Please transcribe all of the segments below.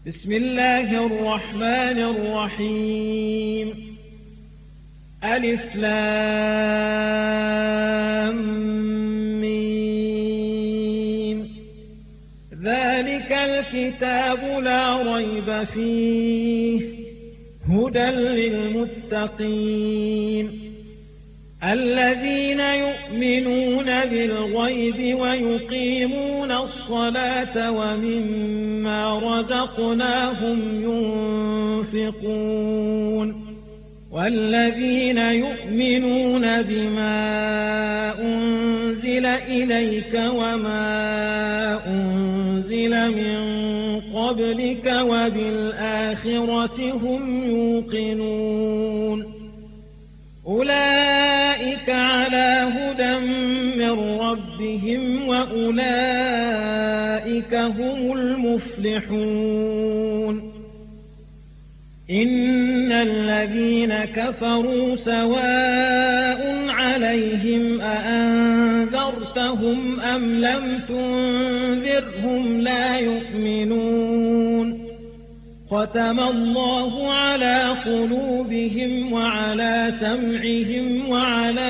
بسم الله الرحمن الرحيم ألف لام ميم ذلك الكتاب لا ريب فيه هدى للمتقين الذين يؤمنون بالغيب ويقيمون الصلاة ومما رزقناهم ينفقون والذين يؤمنون بما أنزل إليك وما أنزل من قبلك وبالآخرة هم يوقنون أولئك على هدى من ربهم وأولئك هم المفلحون إن الذين كفروا سواء عليهم أأنذرتهم أم لم تنذرهم لا يؤمنون ختم الله على قلوبهم وعلى سمعهم وعلى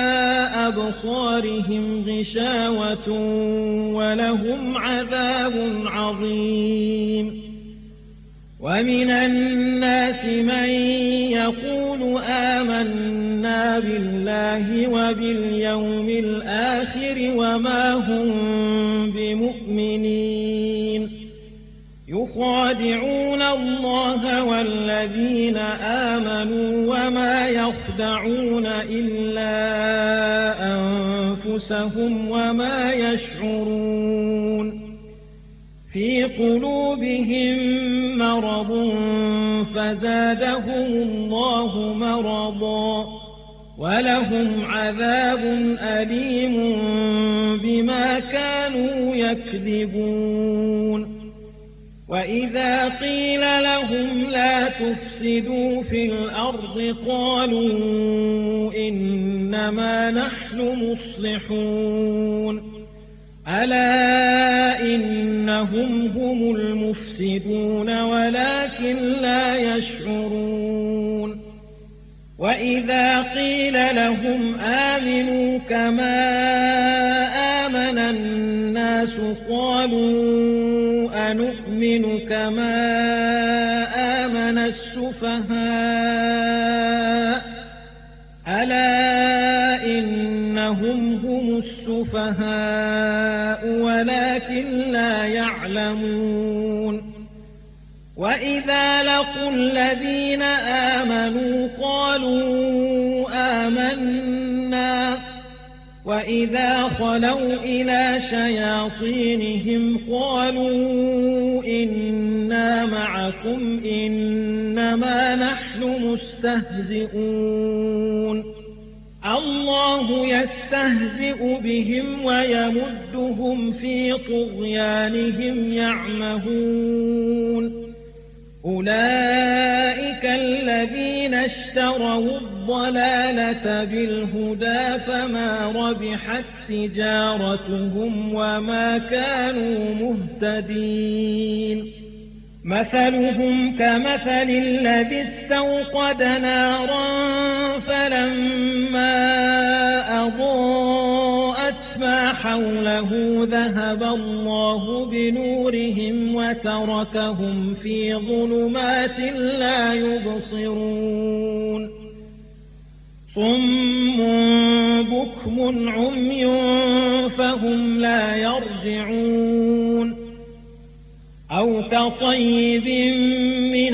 أبصارهم غشاوة ولهم عذاب عظيم ومن الناس من يقول آمنا بالله وباليوم الآخر وما هم بمؤمنين يخادعون الله والذين آمنوا وما يخدعون إلا أنفسهم وما يشعرون في قلوبهم مرض فزادهم الله مرضا ولهم عذاب أليم بما كانوا يكذبون وإذا قيل لهم لا تفسدوا في الأرض قالوا إنما نحن مصلحون ألا إنهم هم المفسدون ولكن لا يشعرون وإذا قيل لهم آمنوا كما آمن الناس قالوا أنؤمن كما آمن السفهاء ألا إنهم هم السفهاء ولكن لا يعلمون وإذا لقوا الذين آمنوا قالوا آمنا وإذا خلوا إلى شياطينهم قالوا إنا معكم إنما نحن مستهزئون الله يستهزئ بهم ويمدهم في طغيانهم يعمهون أولئك الذين اشتروا الضلالة بالهدى فما ربحت تجارتهم وما كانوا مهتدين مثلهم كمثل الذي استوقد نارا فلما أضاءت ما حوله ذهب الله بنورهم وتركهم في ظلمات لا يبصرون صم بكم عمي فهم لا يرجعون أو كصيب من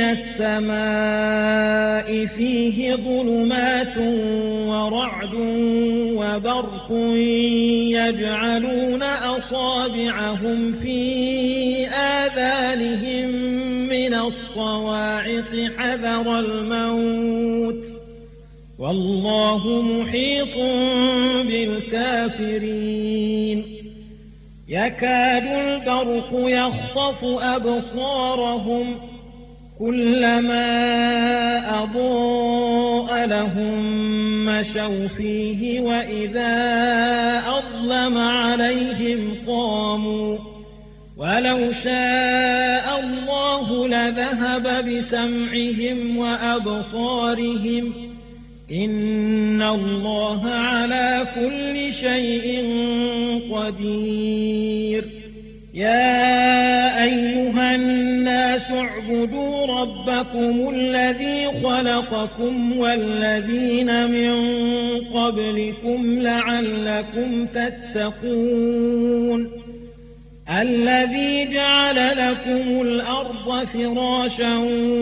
السماء فيه ظلمات ورعد وبرق يجعلون أصابعهم في آذانهم من الصواعق حذر الموت والله محيط بالكافرين يكاد البرق يخطف أبصارهم كلما أضاء لهم مشوا فيه وإذا أظلم عليهم قاموا ولو شاء الله لذهب بسمعهم وأبصارهم إن الله على كل شيء قدير يا أيها الناس اعبدوا ربكم الذي خلقكم والذين من قبلكم لعلكم تتقون الذي جعل لكم الأرض فراشا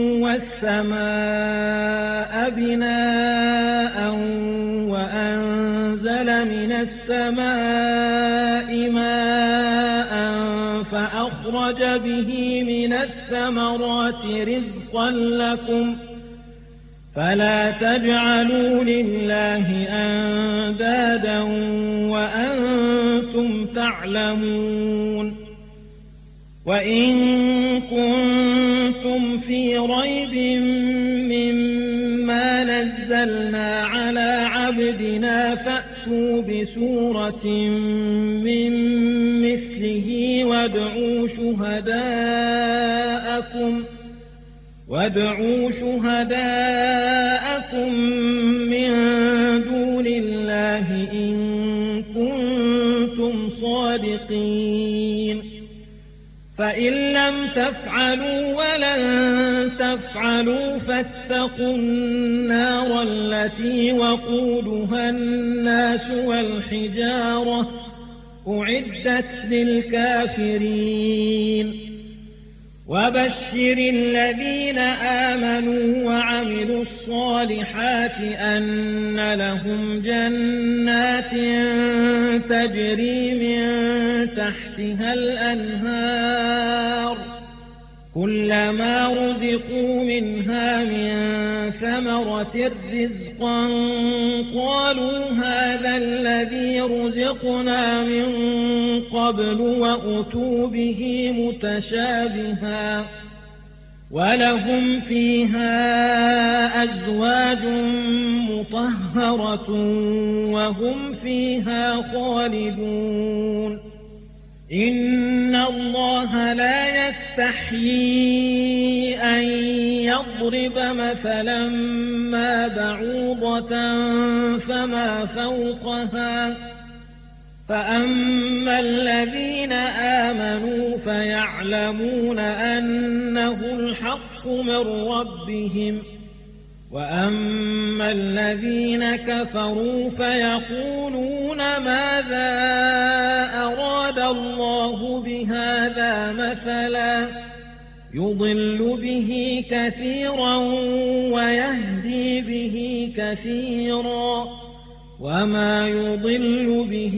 والسماء بناء وأنزل من السماء ماء فأخرج به من الثمرات رزقا لكم فلا تجعلوا لله أندادا وأنتم تعلمون وإن كنتم في ريب مما نزلنا على عبدنا فأتوا بسورة من مثله وادعوا شهداءكم من دون الله إن كنتم صادقين فإن لم تفعلوا ولن تفعلوا فاتقوا النار التي وقودها الناس والحجارة أعدت للكافرين وبشر الذين آمنوا وعملوا الصالحات أن لهم جنات تجري من تحتها الأنهار كلما رزقوا منها من ثمرة رزقا قالوا هذا الذي رزقنا من قبل وأتوا به متشابها ولهم فيها أزواج مطهرة وهم فيها خالدون إن الله لا يستحيي أن يضرب مثلا ما بعوضة فما فوقها فأما الذين آمنوا فيعلمون أنه الحق من ربهم وأما الذين كفروا فيقولون ماذا أراد الله بهذا مثلا يضل به كثيرا ويهدي به كثيرا وما يضل به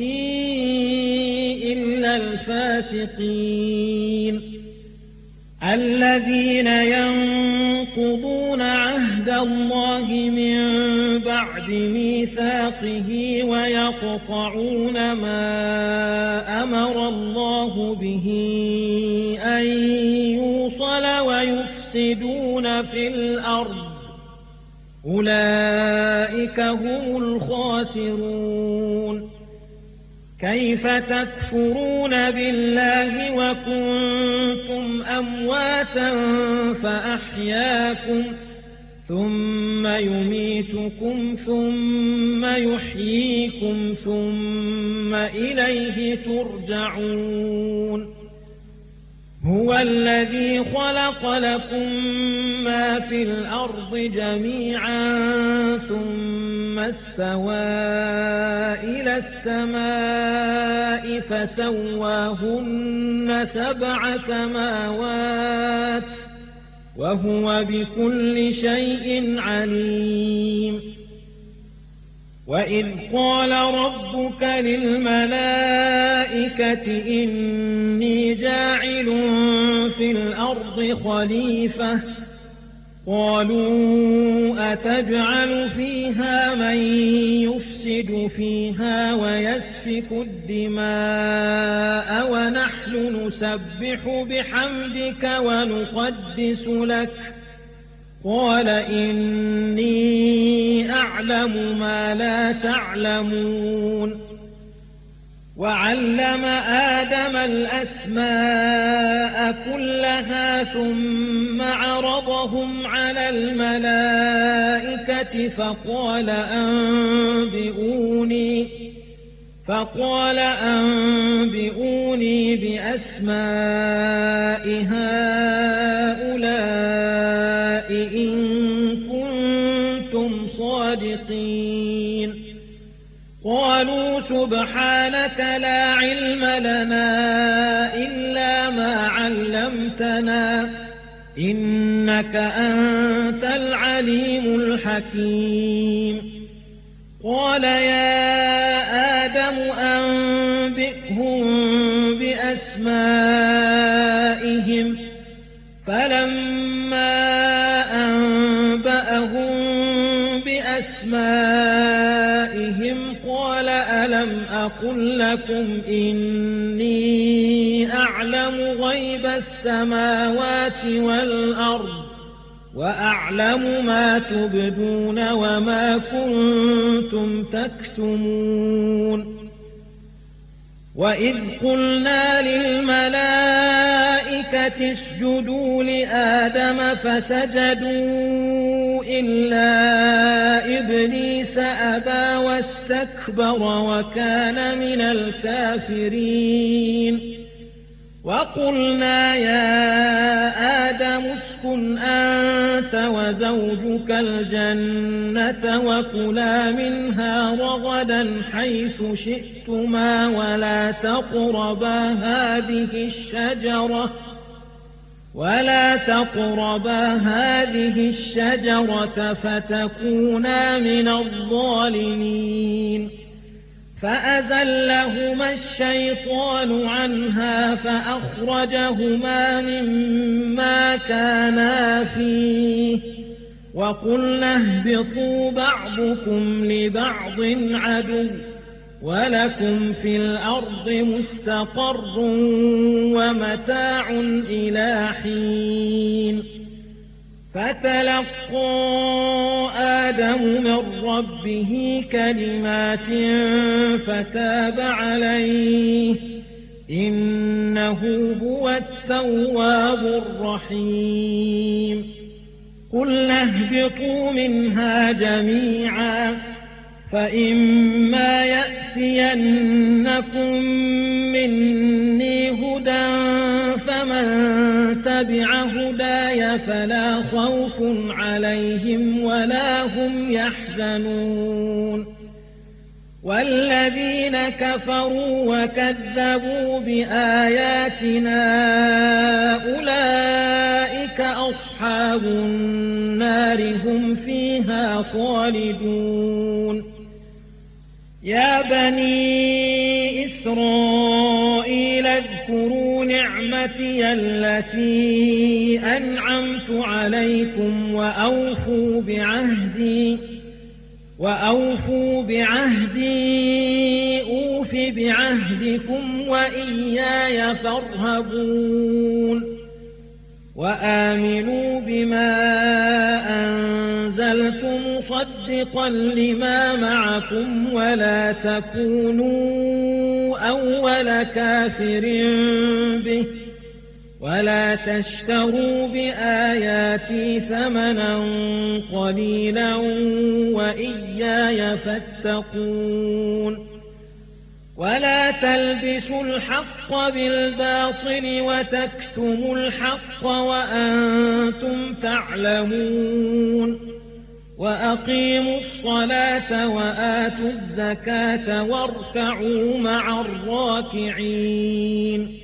إلا الفاسقين الذين ينقضون عهد الله من بعد ميثاقه ويقطعون ما أمر الله به أن يوصل ويفسدون في الأرض أولئك هم الخاسرون كيف تكفرون بالله وكنتم أمواتا فأحياكم ثم يميتكم ثم يحييكم ثم إليه ترجعون هو الذي خلق لكم ما في الأرض جميعا ثم استوى إلى السماء فسواهن 7 سماوات وهو بكل شيء عليم وإذ قال ربك للملائكة إني جاعل في الأرض خليفة قالوا أتجعل فيها من يفسد فيها ويسفك الدماء ونحن نسبح بحمدك ونقدس لك قال إني أعلم ما لا تعلمون وعلم آدم الأسماء كلها ثم عرضهم على الملائكة فقال أنبئوني بأسماء هؤلاء إن كنتم صادقين قالوا سبحانك لا علم لنا إلا ما علمتنا إنك أنت العليم الحكيم قال يا آدم أنبئهم بأسمائهم فلما أنبأهم بأسمائهم قال ألم أقل لكم إني أعلم غيب السماوات والأرض وأعلم ما تبدون وما كنتم تكتمون وإذ قلنا للملائكة اسجدوا لآدم فسجدوا إلا إبليس أبى واستكبر وكان من الكافرين وقلنا يا آدم اسكن أنت وزوجك الجنة وكلا منها رغدا حيث شئتما ولا تقربا هذه الشجرة فتكونا من الظالمين فأزلهما الشيطان عنها فأخرجهما مما كانا فيه وقلنا اهبطوا بعضكم لبعض عدو ولكم في الأرض مستقر ومتاع إلى حين فتلقى آدم من ربه كلمات فتاب عليه إنه هو التواب الرحيم قلنا اهبطوا منها جميعا فإما يأتينكم مني هدى فمن تبع هداي فلا خوف عليهم ولا هم يحزنون والذين كفروا وكذبوا بآياتنا أولئك أصحاب النار هم فيها خالدون يا بني إسرائيل اذكروا نعمتي التي أنعمت عليكم وأوفوا بعهدي أوف بعهدكم وإياي فارهبون وآمنوا بما أنزلت مصدقا لما معكم ولا تكونوا أول كافر به ولا تشتروا بآياتي ثمنا قليلا وإياي فاتقون ولا تلبسوا الحق بالباطل وتكتموا الحق وأنتم تعلمون وأقيموا الصلاة وآتوا الزكاة واركعوا مع الراكعين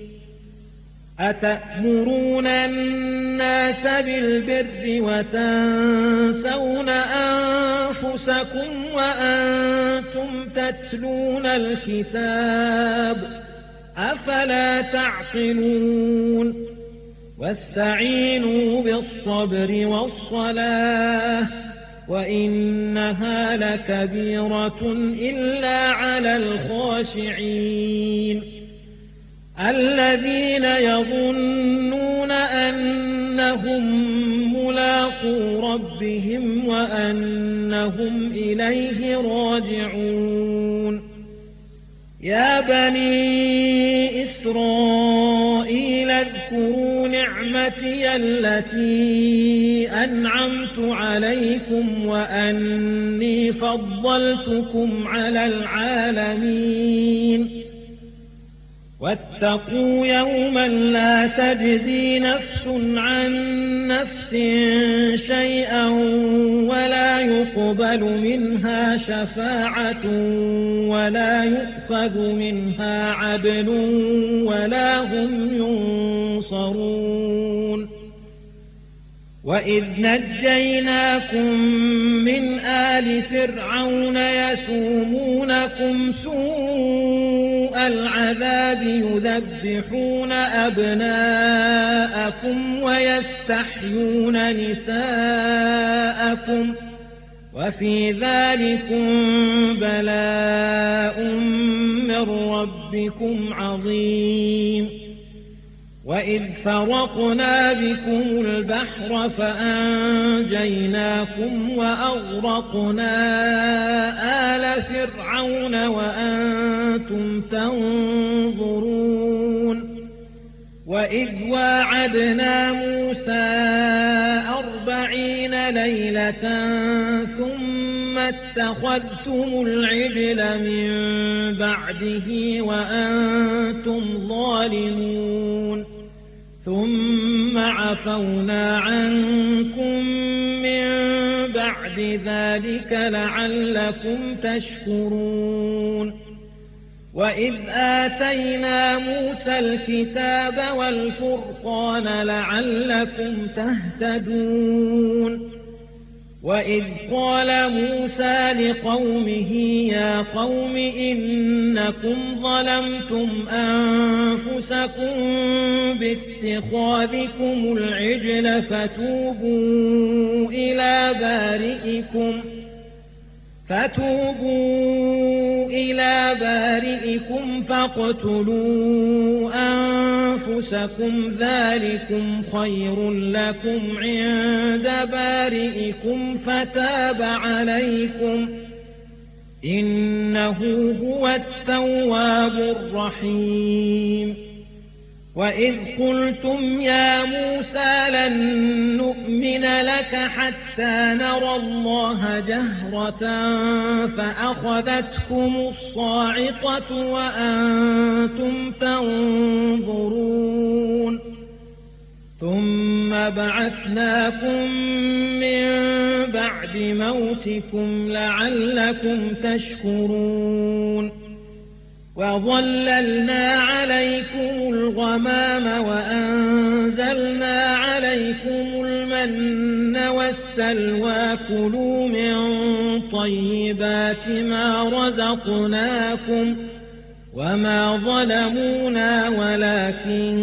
أتأمرون الناس بالبر وتنسون أنفسكم وأنتم تتلون الكتاب أفلا تعقلون واستعينوا بالصبر والصلاة وإنها لكبيرة إلا على الخاشعين الذين يظنون أنهم ملاقو ربهم وأنهم إليه راجعون يا بني إسرائيل اذكروا نعمتي التي أنعمت عليكم وأني فضلتكم على العالمين واتقوا يوما لا تجزي نفس عن نفس شيئا ولا يقبل منها شفاعة ولا يؤخذ منها عدل ولا هم ينصرون وإذ نجيناكم من آل فرعون يسومونكم سوء العذاب يذبحون أبناءكم ويستحيون نساءكم وفي ذلكم بلاء من ربكم عظيم وإذ فرقنا بكم البحر فأنجيناكم وأغرقنا آل فرعون وأنتم تنظرون وإذ واعدنا موسى 40 ليلة ثم اتخذتم العجل من بعده وأنتم ظالمون ثم عفونا عنكم من بعد ذلك لعلكم تشكرون وإذ آتينا موسى الكتاب والفرقان لعلكم تهتدون وإذ قال موسى لقومه يا قوم إنكم ظلمتم أنفسكم باتخاذكم العجل فتوبوا إلى بارئكم فاقتلوا أنفسكم ذلكم خير لكم عند بارئكم فتاب عليكم إنه هو التواب الرحيم وإذ قلتم يا موسى لن نؤمن لك حتى نرى الله جهرة فأخذتكم الصاعقة وأنتم تنظرون ثم بعثناكم من بعد موتكم لعلكم تشكرون وظللنا عليكم الغمام وأنزلنا عليكم المن والسلوى كلوا من طيبات ما رزقناكم وما ظلمونا ولكن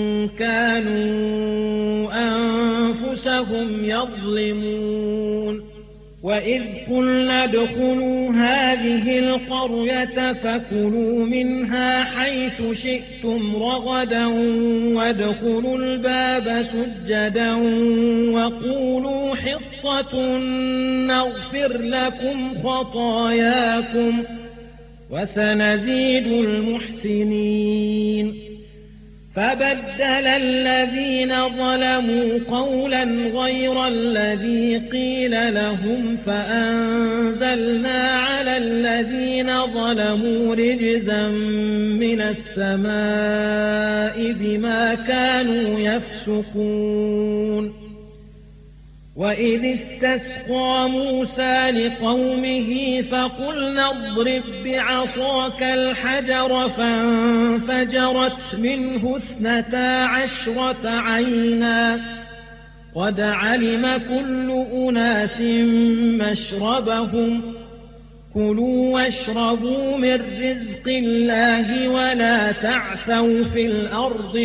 كانوا أنفسهم يظلمون وإذ قلنا ادخلوا هذه القرية فكلوا منها حيث شئتم رغدا وادخلوا الباب سجدا وقولوا حطة نغفر لكم خطاياكم وسنزيد المحسنين فبدل الذين ظلموا قولا غير الذي قيل لهم فأنزلنا على الذين ظلموا رجزا من السماء بما كانوا يفسقون وإذ استسقى موسى لقومه فقلنا اضرب بعصاك الحجر فانفجرت منه 12 عينا قد علم كل أناس مشربهم كلوا واشربوا من رزق الله ولا تعثوا في الأرض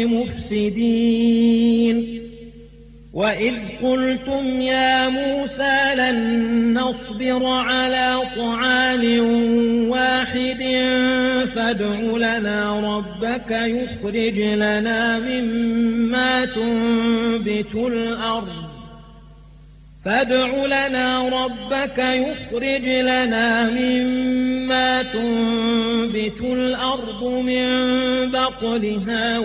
مفسدين وإذ قلتم يا موسى لن نصبر على طعام واحد فادع لنا ربك يخرج لنا مما تنبت الأرض فادع لنا ربك يخرج لنا مما تنبت الأرض من بقلها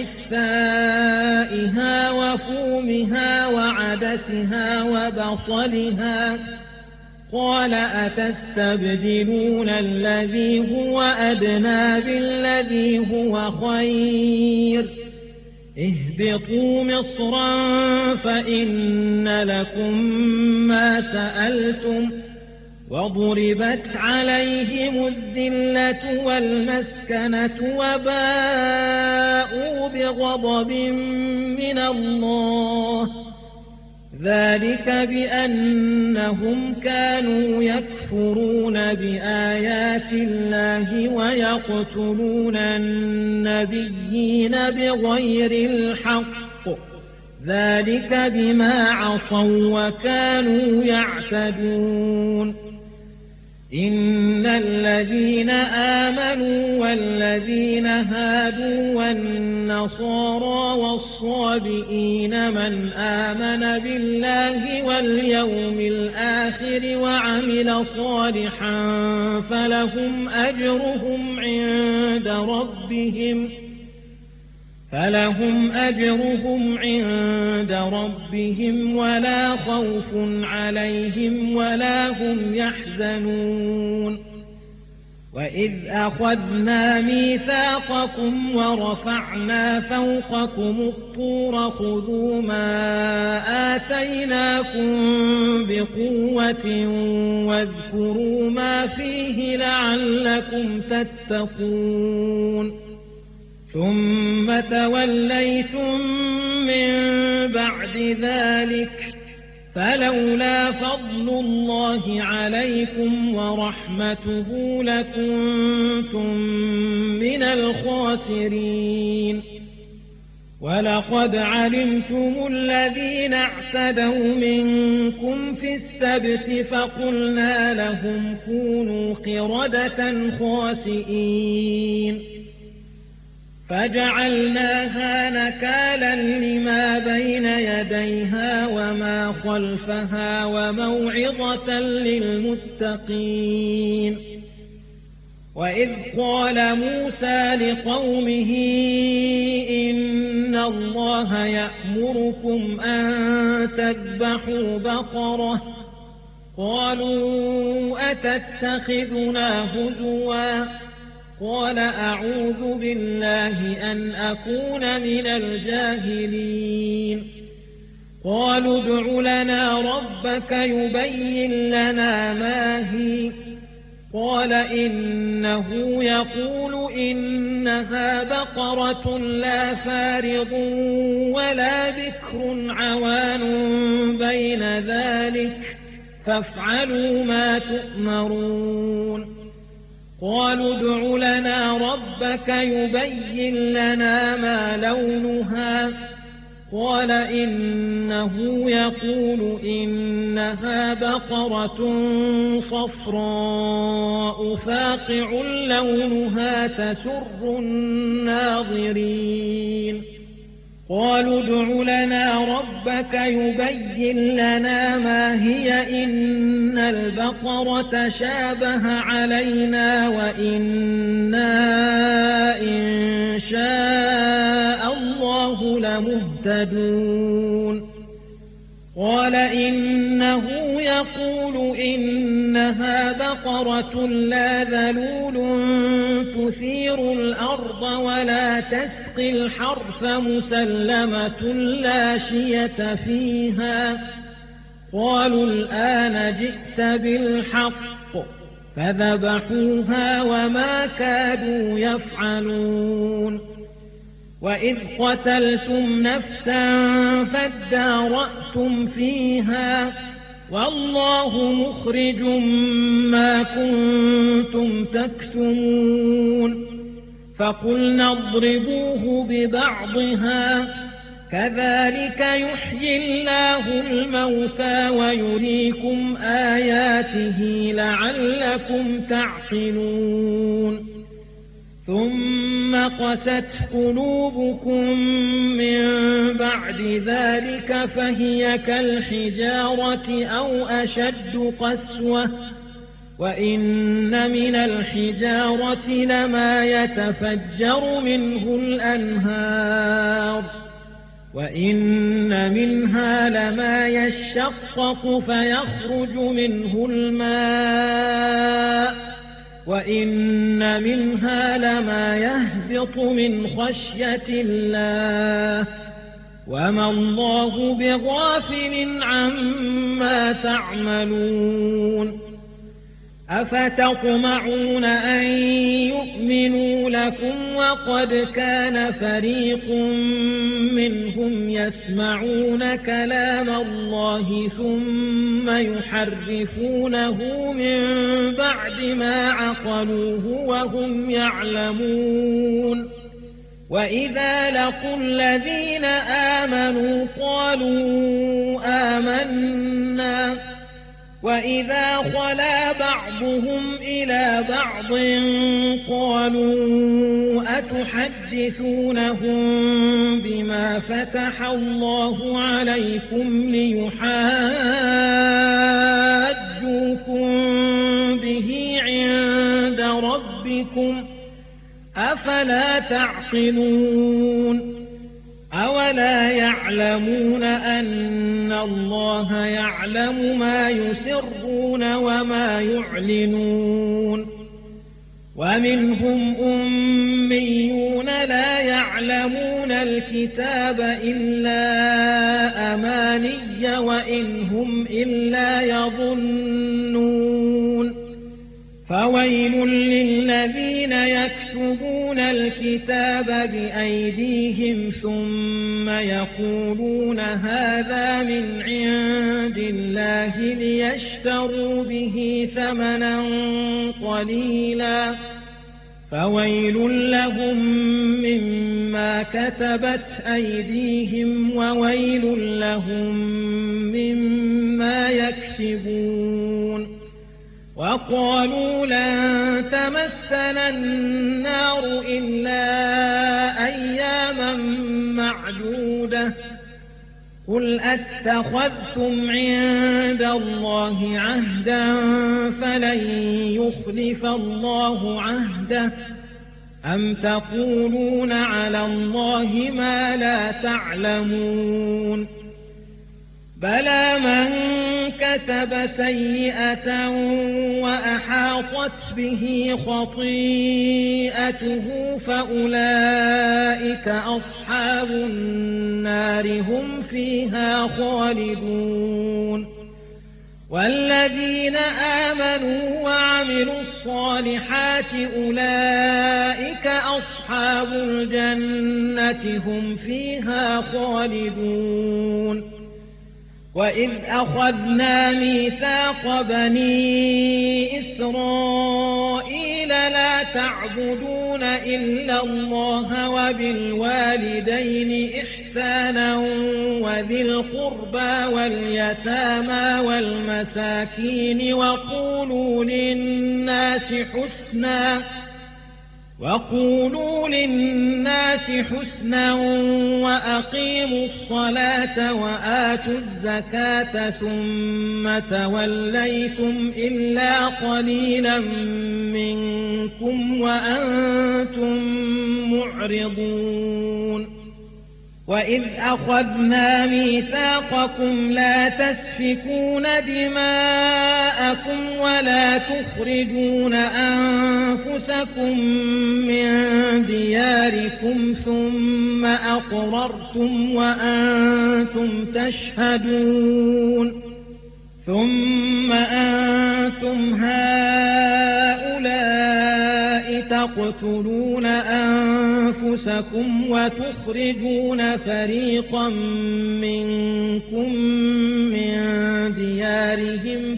وقثائها وفومها وعدسها وبصلها قال أتستبدلون الذي هو أدنى بالذي هو خير اهبطوا مصرا فإن لكم ما سألتم وضربت عليهم الذلة والمسكنة وباءوا بغضب من الله ذلك بأنهم كانوا يكفرون بآيات الله ويقتلون النبيين بغير الحق ذلك بما عصوا وكانوا يعتدون إن الذين آمنوا والذين هادوا والنصارى والصابئين من آمن بالله واليوم الآخر وعمل صالحا فلهم أجرهم عند ربهم ولا خوف عليهم ولا هم يحزنون وإذ أخذنا ميثاقكم ورفعنا فوقكم الطور خذوا ما آتيناكم بقوة واذكروا ما فيه لعلكم تتقون ثم توليتم من بعد ذلك فلولا فضل الله عليكم ورحمته لكنتم من الخاسرين ولقد علمتم الذين اعتدوا منكم في السبت فقلنا لهم كونوا قردة خاسئين فجعلناها نكالا لما بين يديها وما خلفها وموعظة للمتقين وإذ قال موسى لقومه إن الله يأمركم أن تذبحوا بقرة قالوا أتتخذنا هزوا قال أعوذ بالله أن أكون من الجاهلين قالوا ادع لنا ربك يبين لنا ما هي قال إنه يقول إنها بقرة لا فارض ولا بكر عوان بين ذلك فافعلوا ما تؤمرون قالوا ادع لنا ربك يبين لنا ما لونها قال إنه يقول إنها بقرة صفراء فاقع لونها تسر الناظرين قالوا ادع لنا ربك يبين لنا ما هي إن البقرة شابه علينا وإنا إن شاء الله لمهتدون قال إنه يقول إنها بقرة لا ذلول تثير الأرض ولا تسقي الحرث مسلمة لا شية فيها قالوا الآن جئت بالحق فذبحوها وما كادوا يفعلون وإذ قتلتم نفسا فادارأتم فيها والله مخرج ما كنتم تكتمون فقلنا اضربوه ببعضها كذلك يحيي الله الموتى ويريكم آياته لعلكم تعقلون ثم ثم قست قلوبكم من بعد ذلك فهي كالحجارة أو أشد قسوة وإن من الحجارة لما يتفجر منه الأنهار وإن منها لما يشقق فيخرج منه الماء وإن منها لما يهبط من خشية الله وما الله بغافل عما تعملون أفتطمعون أن يؤمنوا لكم وقد كان فريق منهم يسمعون كلام الله ثم يحرفونه من بعد ما عقلوه وهم يعلمون وإذا لقوا الذين آمنوا قالوا آمنا وإذا خلا بعضهم إلى بعض قالوا أتحدثونهم بما فتح الله عليكم ليحاجوكم به عند ربكم أفلا تعقلون أولا يعلمون أن الله يعلم ما يسرون وما يعلنون ومنهم أميون لا يعلمون الكتاب إلا أماني وإن هم إلا يظنون فويل للذين يكتبون الكتاب بأيديهم ثم يقولون هذا من عند الله ليشتروا به ثمنا قليلا فويل لهم مما كتبت أيديهم وويل لهم مما يكسبون وقالوا لن تمسنا النار إلا أياما معدودة قل أتخذتم عند الله عهدا فلن يخلف الله عهده أم تقولون على الله ما لا تعلمون بلى من كسب سيئة وأحاطت به خطيئته فأولئك أصحاب النار هم فيها خالدون والذين آمنوا وعملوا الصالحات أولئك أصحاب الجنة هم فيها خالدون وإذ أخذنا ميثاق بني إسرائيل لا تعبدون إلا الله وبالوالدين إحسانا وذي القربى واليتامى والمساكين وقولوا للناس حسنا وأقيموا الصلاة وآتوا الزكاة ثم توليتم إلا قليلا منكم وأنتم معرضون وإذ أخذنا ميثاقكم لا تسفكون دماءكم ولا تخرجون أنفسكم من دياركم ثم أقررتم وأنتم تشهدون ثم أنتم هؤلاء تقتلون أنفسكم وتخرجون فريقا منكم من ديارهم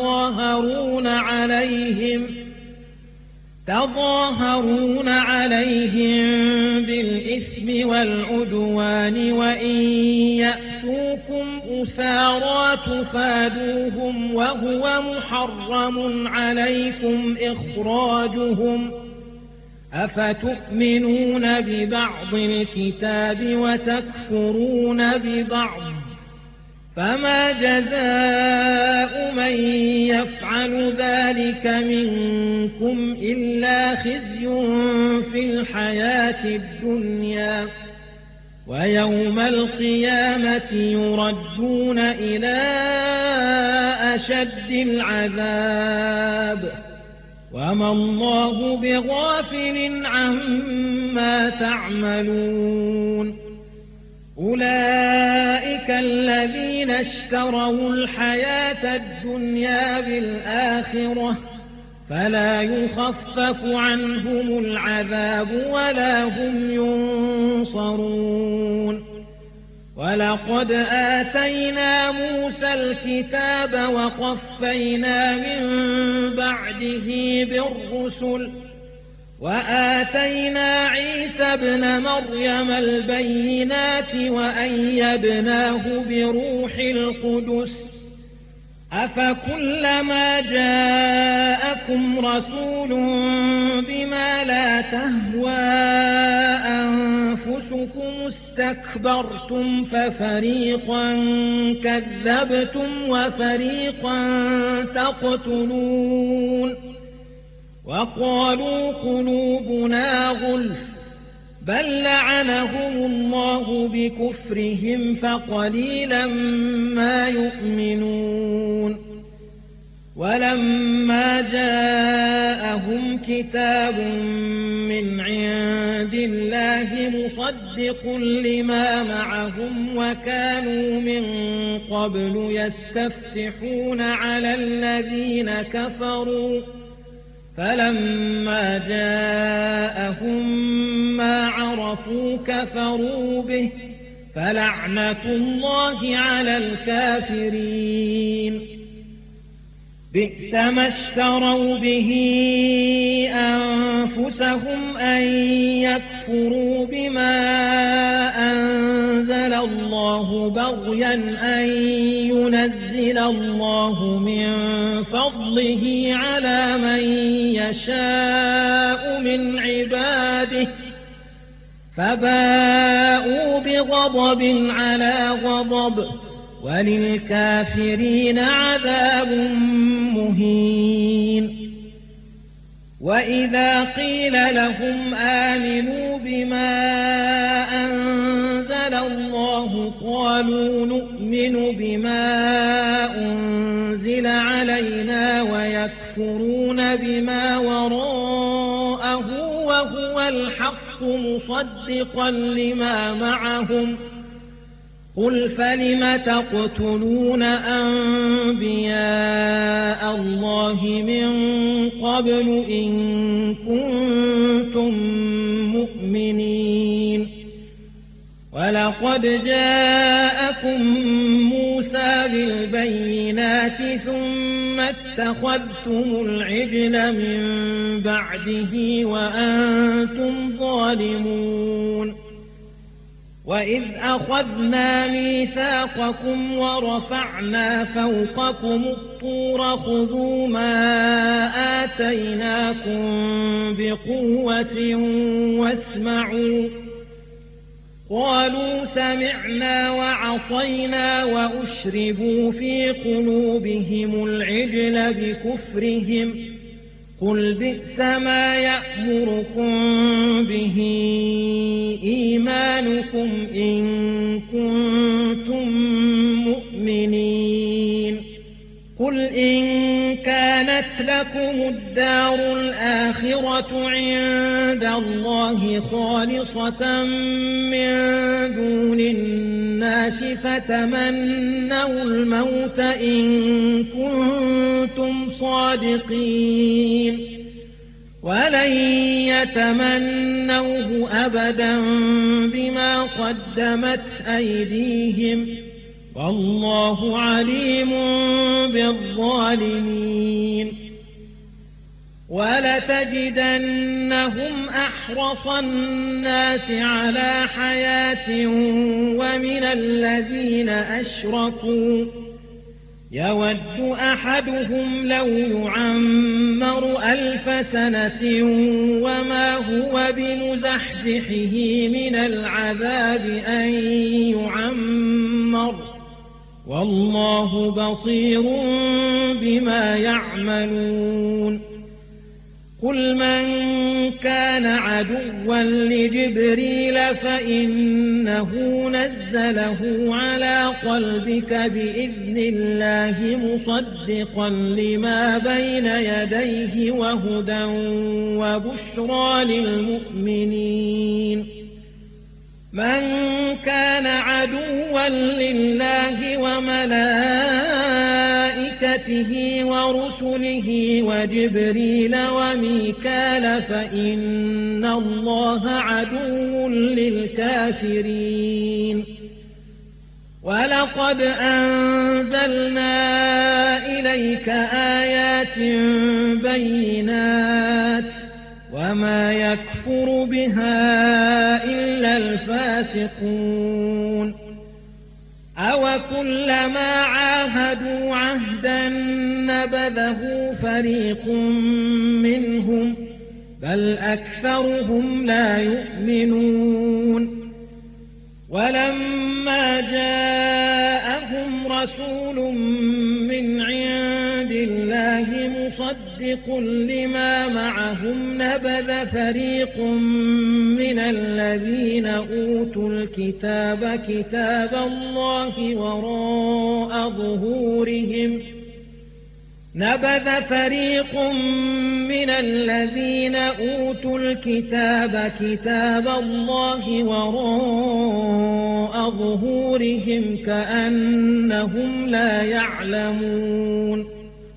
تظاهرون عليهم بالإثم والعدوان وإن يأتوكم أسارى تفادوهم وهو محرم عليكم إخراجهم أفتؤمنون ببعض الكتاب وتكفرون ببعض فما جزاء من يفعل ذلك منكم إلا خزي في الحياة الدنيا ويوم القيامة يردون إلى أشد العذاب وما الله بغافل عما تعملون أولئك الذين اشتروا الحياة الدنيا بالآخرة فلا يخفف عنهم العذاب ولا هم ينصرون ولقد آتينا موسى الكتاب وقفينا من بعده بالرسل وآتينا عيسى ابن مريم البينات وأيدناه بروح القدس أفكلما جاءكم رسول بما لا تهوى أنفسكم استكبرتم ففريقا كذبتم وفريقا تقتلون وقالوا قلوبنا غلف بل لعنهم الله بكفرهم فقليلا ما يؤمنون ولما جاءهم كتاب من عند الله مصدق لما معهم وكانوا من قبل يستفتحون على الذين كفروا فلما جاءهم ما عرفوا كفروا به فلعنة الله على الكافرين بئس ما اشتروا به أنفسهم أن يكفروا بما أنزل الله بغيا أن ينزل الله من فضله على من يشاء من عباده فباءوا بغضب على غضب وللكافرين عذاب مهين وإذا قيل لهم آمنوا بما أنزل الله قالوا نؤمن بما أنزل علينا ويكفرون بما وراءه وهو الحق مصدقا لما معهم قل فلم تقتلون أنبياء الله من قبل إن كنتم مؤمنين ولقد جاءكم موسى بالبينات ثم اتخذتم العجل من بعده وأنتم ظالمون وإذ أخذنا ميثاقكم ورفعنا فوقكم الطور خذوا ما آتيناكم بقوة واسمعوا قالوا سمعنا وعصينا وأشربوا في قلوبهم العجل بكفرهم قل بئس ما يأمركم به إيمانكم إن كنتم مؤمنين قل إن كانت لكم الدار الآخرة عند الله خالصة من دون الناس فتمنوا الموت إن كنتم صادقين ولن يتمنوه أبدا بما قدمت أيديهم والله عليم بالظالمين ولتجدنهم أحرص الناس على حياة ومن الذين أشركوا يود أحدهم لو يعمر 1000 سنة وما هو بمزحزحه من العذاب أن يعمر والله بصير بما يعملون قل من كان عدوا لجبريل فإنه نزله على قلبك بإذن الله مصدقا لما بين يديه وهدى وبشرى للمؤمنين من كان عدوا لله وملائكته ورسله وجبريل وميكال فإن الله عدو للكافرين ولقد أنزلنا إليك آيات بينات وما يكفر بها إلا الفاسقون أوكلما عاهدوا عهدا نبذه فريق منهم بل أكثرهم لا يؤمنون ولما جاءهم رسول من عند الله مصدق لما معهم نبذ فريق من الذين أوتوا الكتاب كتاب الله وراء ظهورهم نبذ فريق من الذين أوتوا الكتاب كتاب الله وراء ظهورهم كأنهم لا يعلمون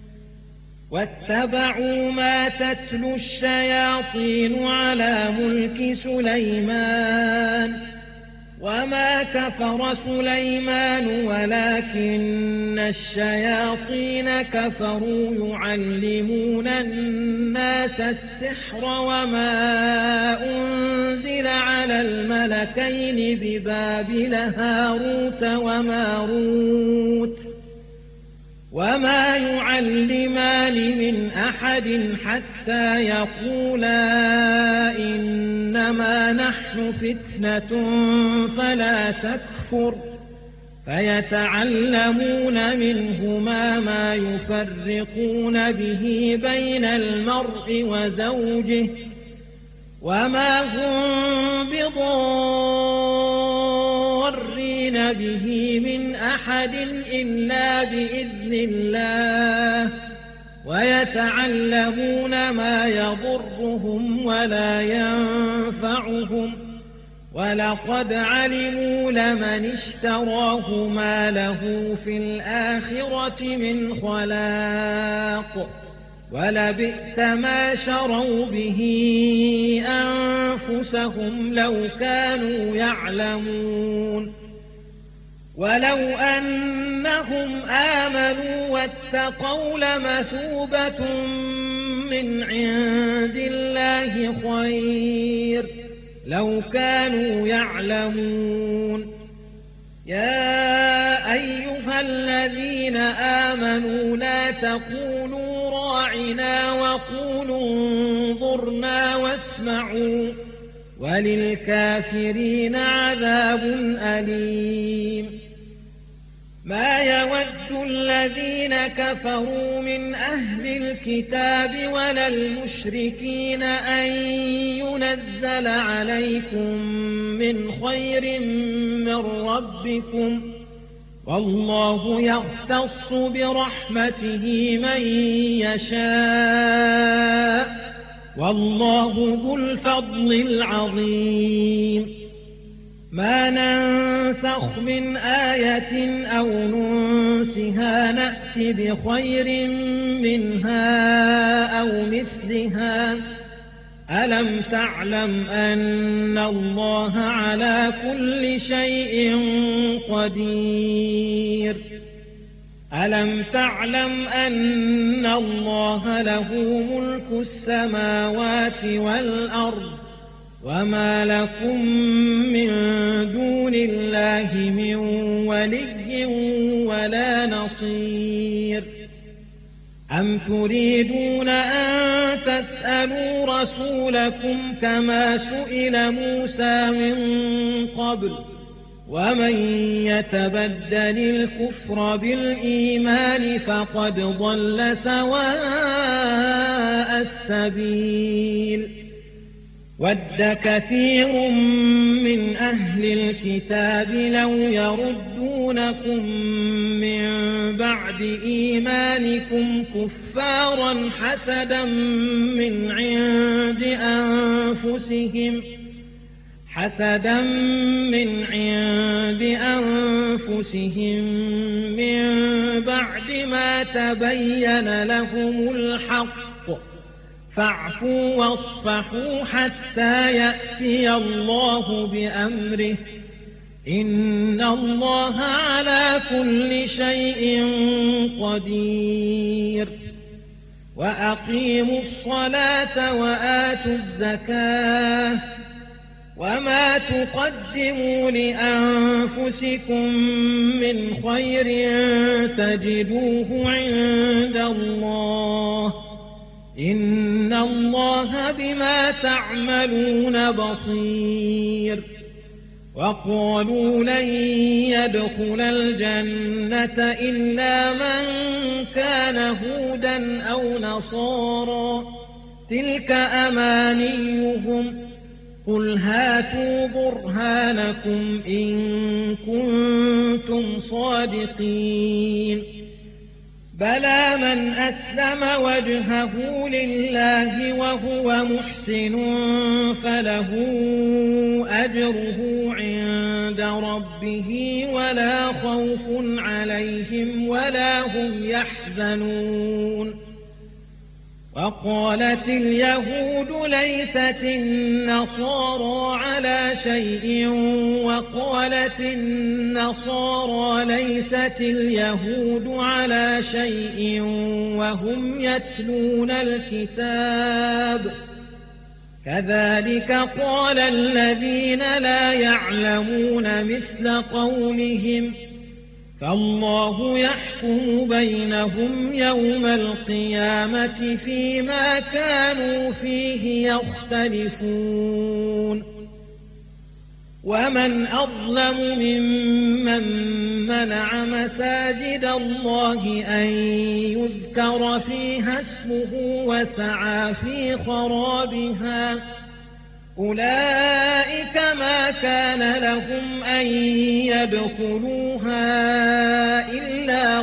واتبعوا ما تتلو الشياطين على ملك سليمان وما كفر سليمان ولكن الشياطين كفروا يعلمون الناس السحر وما أنزل على الملكين ببابل هاروت وماروت وما يعلمان من أحد حتى يقولا إنما نحن فتنة فلا تكفر فيتعلمون منهما ما يفرقون به بين المرء وزوجه وما هم بضارين به من أحد إلا بإذن الله ويتعلمون ما يضرهم ولا ينفعهم ولقد علموا لمن اشتراه ما له في الآخرة من خلاق ولبئس ما شروا به أنفسهم لو كانوا يعلمون ولو أنهم آمنوا واتقوا لمثوبة من عند الله خير لو كانوا يعلمون يا أيها الذين آمنوا لا تقولوا راعنا وقولوا انظرنا واسمعوا وللكافرين عذاب أليم ما يود الذين كفروا من أهل الكتاب ولا المشركين أن ينزل عليكم من خير من ربكم والله يختص برحمته من يشاء والله ذو الفضل العظيم ما ننسخ من آية أو ننسها نأت بخير منها أو مثلها ألم تعلم أن الله على كل شيء قدير ألم تعلم أن الله له ملك السماوات والأرض وما لكم من دون الله من ولي ولا نصير أم تريدون أن تسألوا رسولكم كما سئل موسى من قبل ومن يتبدل الكفر بالإيمان فقد ضل سواء السبيل ود كثير من أهل الكتاب لو يردونكم من بعد إيمانكم كفارا حسدا من عند أنفسهم من بعد ما تبين لهم الحق فاعفوا واصفحوا حتى يأتي الله بأمره إن الله على كل شيء قدير وأقيموا الصلاة وآتوا الزكاة وما تقدموا لأنفسكم من خير تجدوه عند الله إن الله بما تعملون بصير وقالوا لن يدخل الجنة إلا من كان هودا أو نصارى تلك أمانيهم قل هاتوا برهانكم إن كنتم صادقين بلى من أسلم وجهه لله وهو محسن فله أجره عند ربه ولا خوف عليهم ولا هم يحزنون وقالت اليهود ليست النصارى على شيء وقالت النصارى ليست اليهود على شيء وهم يتلون الكتاب كذلك قال الذين لا يعلمون مثل قولهم فالله يحكم بينهم يوم القيامة فيما كانوا فيه يختلفون ومن أظلم ممن منع مساجد الله أن يذكر فيها اسمه وسعى في خرابها أولئك ما كان لهم أن يدخلوها إلا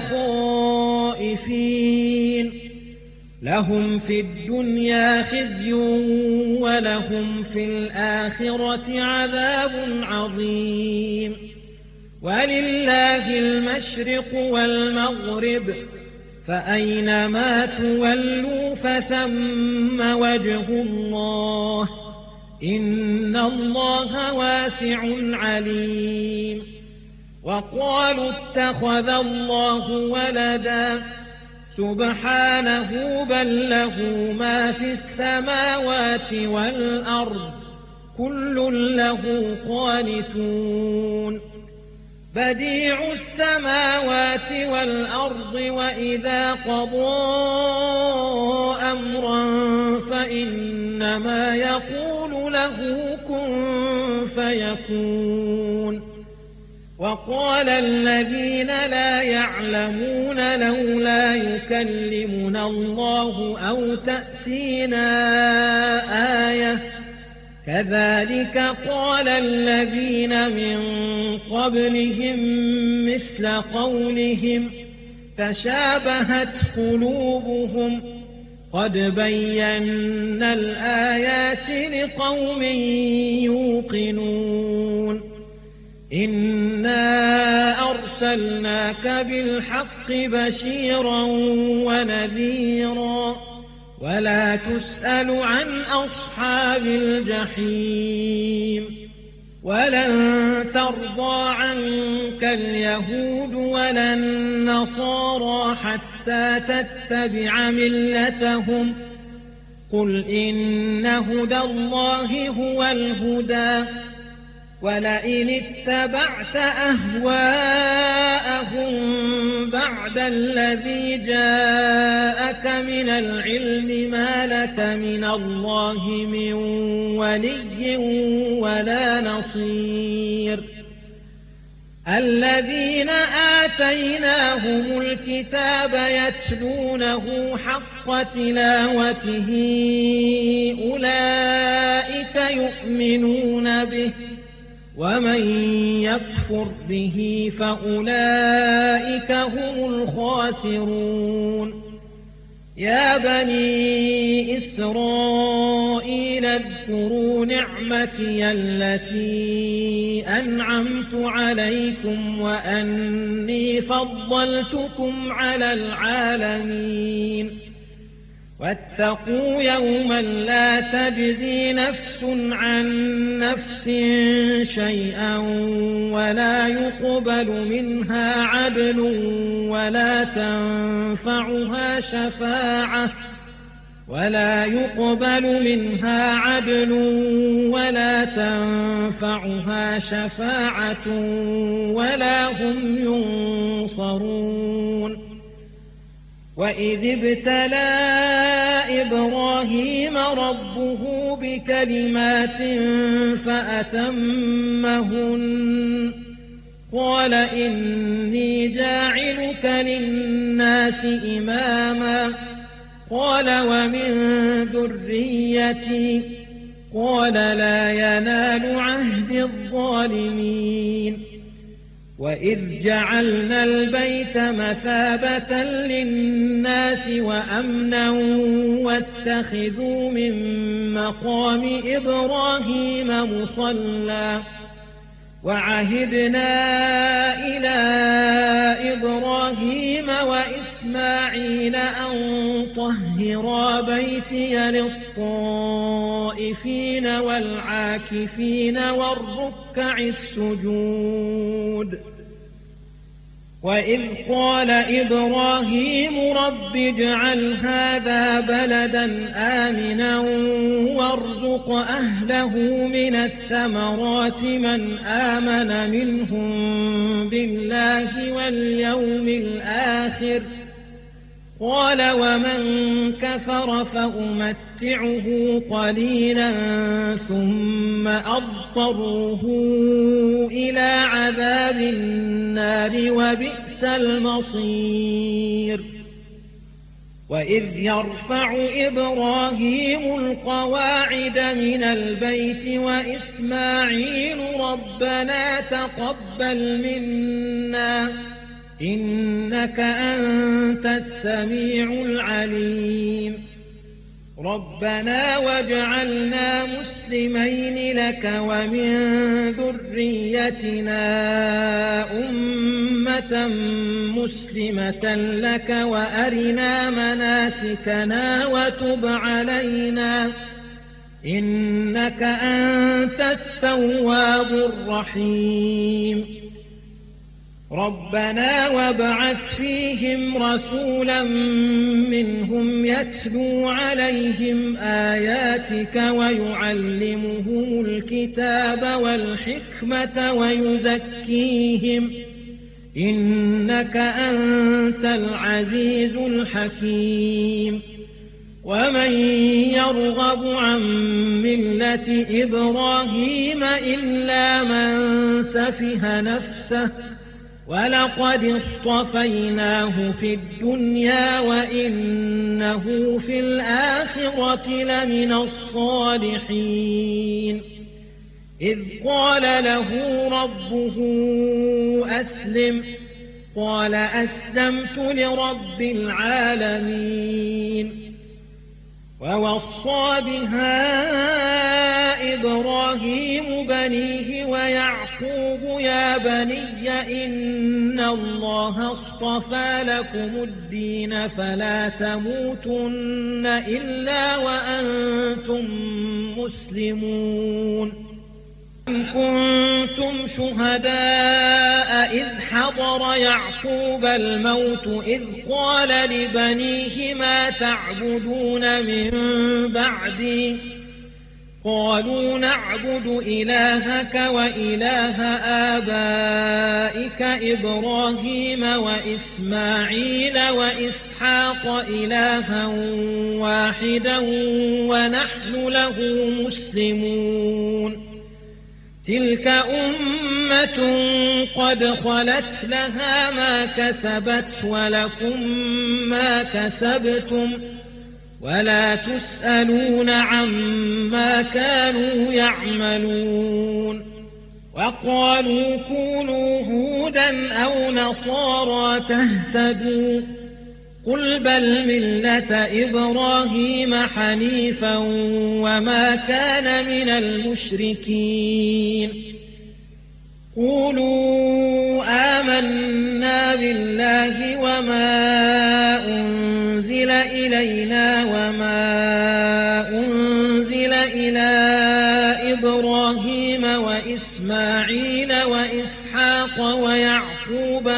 خائفين لهم في الدنيا خزي ولهم في الآخرة عذاب عظيم ولله المشرق والمغرب فأينما تولوا فثم وجه الله إن الله واسع عليم وقالوا اتخذ الله ولدا سبحانه بل له ما في السماوات والأرض كل له قانتون بديع السماوات والأرض وإذا قضى أمرا فإنما يقول له كن فيكون وقال الذين لا يعلمون لولا يكلمنا الله أو تأتينا آية كذلك قال الذين من قبلهم مثل قولهم تشابهت قلوبهم قد بينا الآيات لقوم يوقنون إنا أرسلناك بالحق بشيرا ونذيرا ولا تسأل عن أصحاب الجحيم ولن ترضى عنك اليهود ولا النصارى حتى تتبع ملتهم قل إن هدى الله هو الهدى ولئن اتبعت أهواءهم بعد الذي جاءك من العلم ما لك من الله من ولي ولا نصير الذين آتيناهم الكتاب يتلونه حق تلاوته أولئك يؤمنون به ومن يكفر به فأولئك هم الخاسرون يا بني إسرائيل اذكروا نعمتي التي أنعمت عليكم وأني فضلتكم على العالمين واتقوا يوما لا تجزي نفس عن نفس شيئا ولا يقبل منها عدل ولا تنفعها شفاعة ولا هم ينصرون وإذ ابتلى إبراهيم ربه بكلمات فأتمهن قال إني جاعلك للناس إماما قال ومن ذريتي قال لا ينال عهد الظالمين وإذ جعلنا البيت مثابة للناس وأمنا واتخذوا من مقام إبراهيم مصلى وعهدنا إلى إبراهيم وإسماعيل أن طهرا بيتي للطائفين والعاكفين والركع السجود وإذ قال إبراهيم رب اجعل هذا بلدا آمنا وارزق أهله من الثمرات من آمن منهم بالله واليوم الآخر قال ومن كفر فأمتعه قليلا ثم أضطره إلى عذاب النار وبئس المصير وإذ يرفع إبراهيم القواعد من البيت وإسماعيل ربنا تقبل منا إنك أنت السميع العليم ربنا واجعلنا مسلمين لك ومن ذريتنا أمة مسلمة لك وأرنا مناسكنا وتب علينا إنك أنت التواب الرحيم ربنا وابعث فيهم رسولا منهم يتلو عليهم آياتك ويعلمهم الكتاب والحكمة ويزكيهم إنك أنت العزيز الحكيم ومن يرغب عن ملة إبراهيم إلا من سفه نفسه ولقد اصطفيناه في الدنيا وإنه في الآخرة لمن الصالحين إذ قال له ربه أسلم قال أسلمت لرب العالمين ووصى بها إبراهيم بنيه ويعقوب يا بني إن الله اصطفى لكم الدين فلا تموتن إلا وأنتم مسلمون أَمْ كُنتُمْ شُهَدَاءَ إِذْ حَضَرَ يَعْقُوبَ الْمَوْتُ إِذْ قَالَ لِبَنِيهِ مَا تَعْبُدُونَ مِن بَعْدِي قَالُوا نَعْبُدُ إِلَٰهَكَ وَإِلَٰهَ آبَائِكَ إِبْرَاهِيمَ وَإِسْمَاعِيلَ وَإِسْحَاقَ إِلَٰهًا وَاحِدًا وَنَحْنُ لَهُ مُسْلِمُونَ تِلْكَ أُمَّةٌ قَدْ خَلَتْ لَهَا مَا كَسَبَتْ وَلَكُم مَّا كَسَبْتُمْ وَلَا تُسْأَلُونَ عَمَّا كَانُوا يَعْمَلُونَ وَقَالُوا كُونُوا هُودًا أَوْ نَصَارَىٰ تَهْتَدُوا قُلْ بَلْ مِلَّةَ إِبْرَاهِيمَ حَنِيفًا وَمَا كَانَ مِنَ الْمُشْرِكِينَ قُولُوا آمَنَّا بِاللَّهِ وَمَا أُنزِلَ إِلَيْنَا وَمَا أُنزِلَ إِلَىٰ إِبْرَاهِيمَ وَإِسْمَاعِيلَ وَإِسْحَاقَ وَيَعْقُوبَ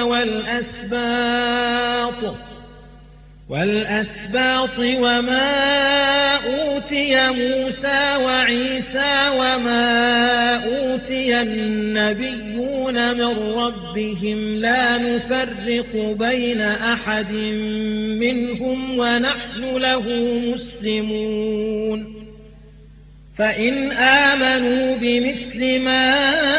وَالْأَسْبَاطِ وَمَا أُوتِيَ مُوسَىٰ وَعِيسَىٰ وَمَا أُوتِيَ النَّبِيُّونَ مِن رَّبِّهِمْ لَا نُفَرِّقُ بَيْنَ أَحَدٍ مِّنْهُمْ وَنَحْنُ لَهُ مُسْلِمُونَ فَإِنْ آمَنُوا بِمِثْلِ مَا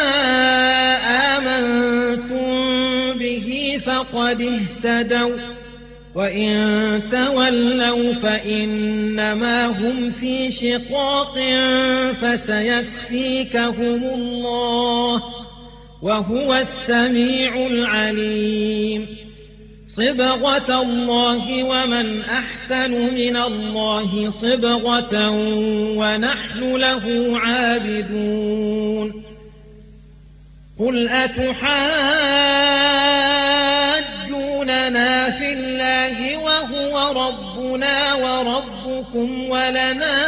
آمَنتُم بِهِ فَقَدِ اهْتَدَوا وَإِن تَوَلَّوْا فَإِنَّمَا هُمْ فِي شِقَاقٍ فَسَيَكْفِيكَهُمُ اللَّهُ وَهُوَ السَّمِيعُ الْعَلِيمُ صِبْغَةَ اللَّهِ وَمَنْ أَحْسَنُ مِنَ اللَّهِ صِبْغَةً وَنَحْنُ لَهُ عَابِدُونَ قُلْ أَتُحَاجُّونَنَا فِي اللَّهِ وَهُوَ رَبُّنَا وَرَبُّكُمْ وَلَنَا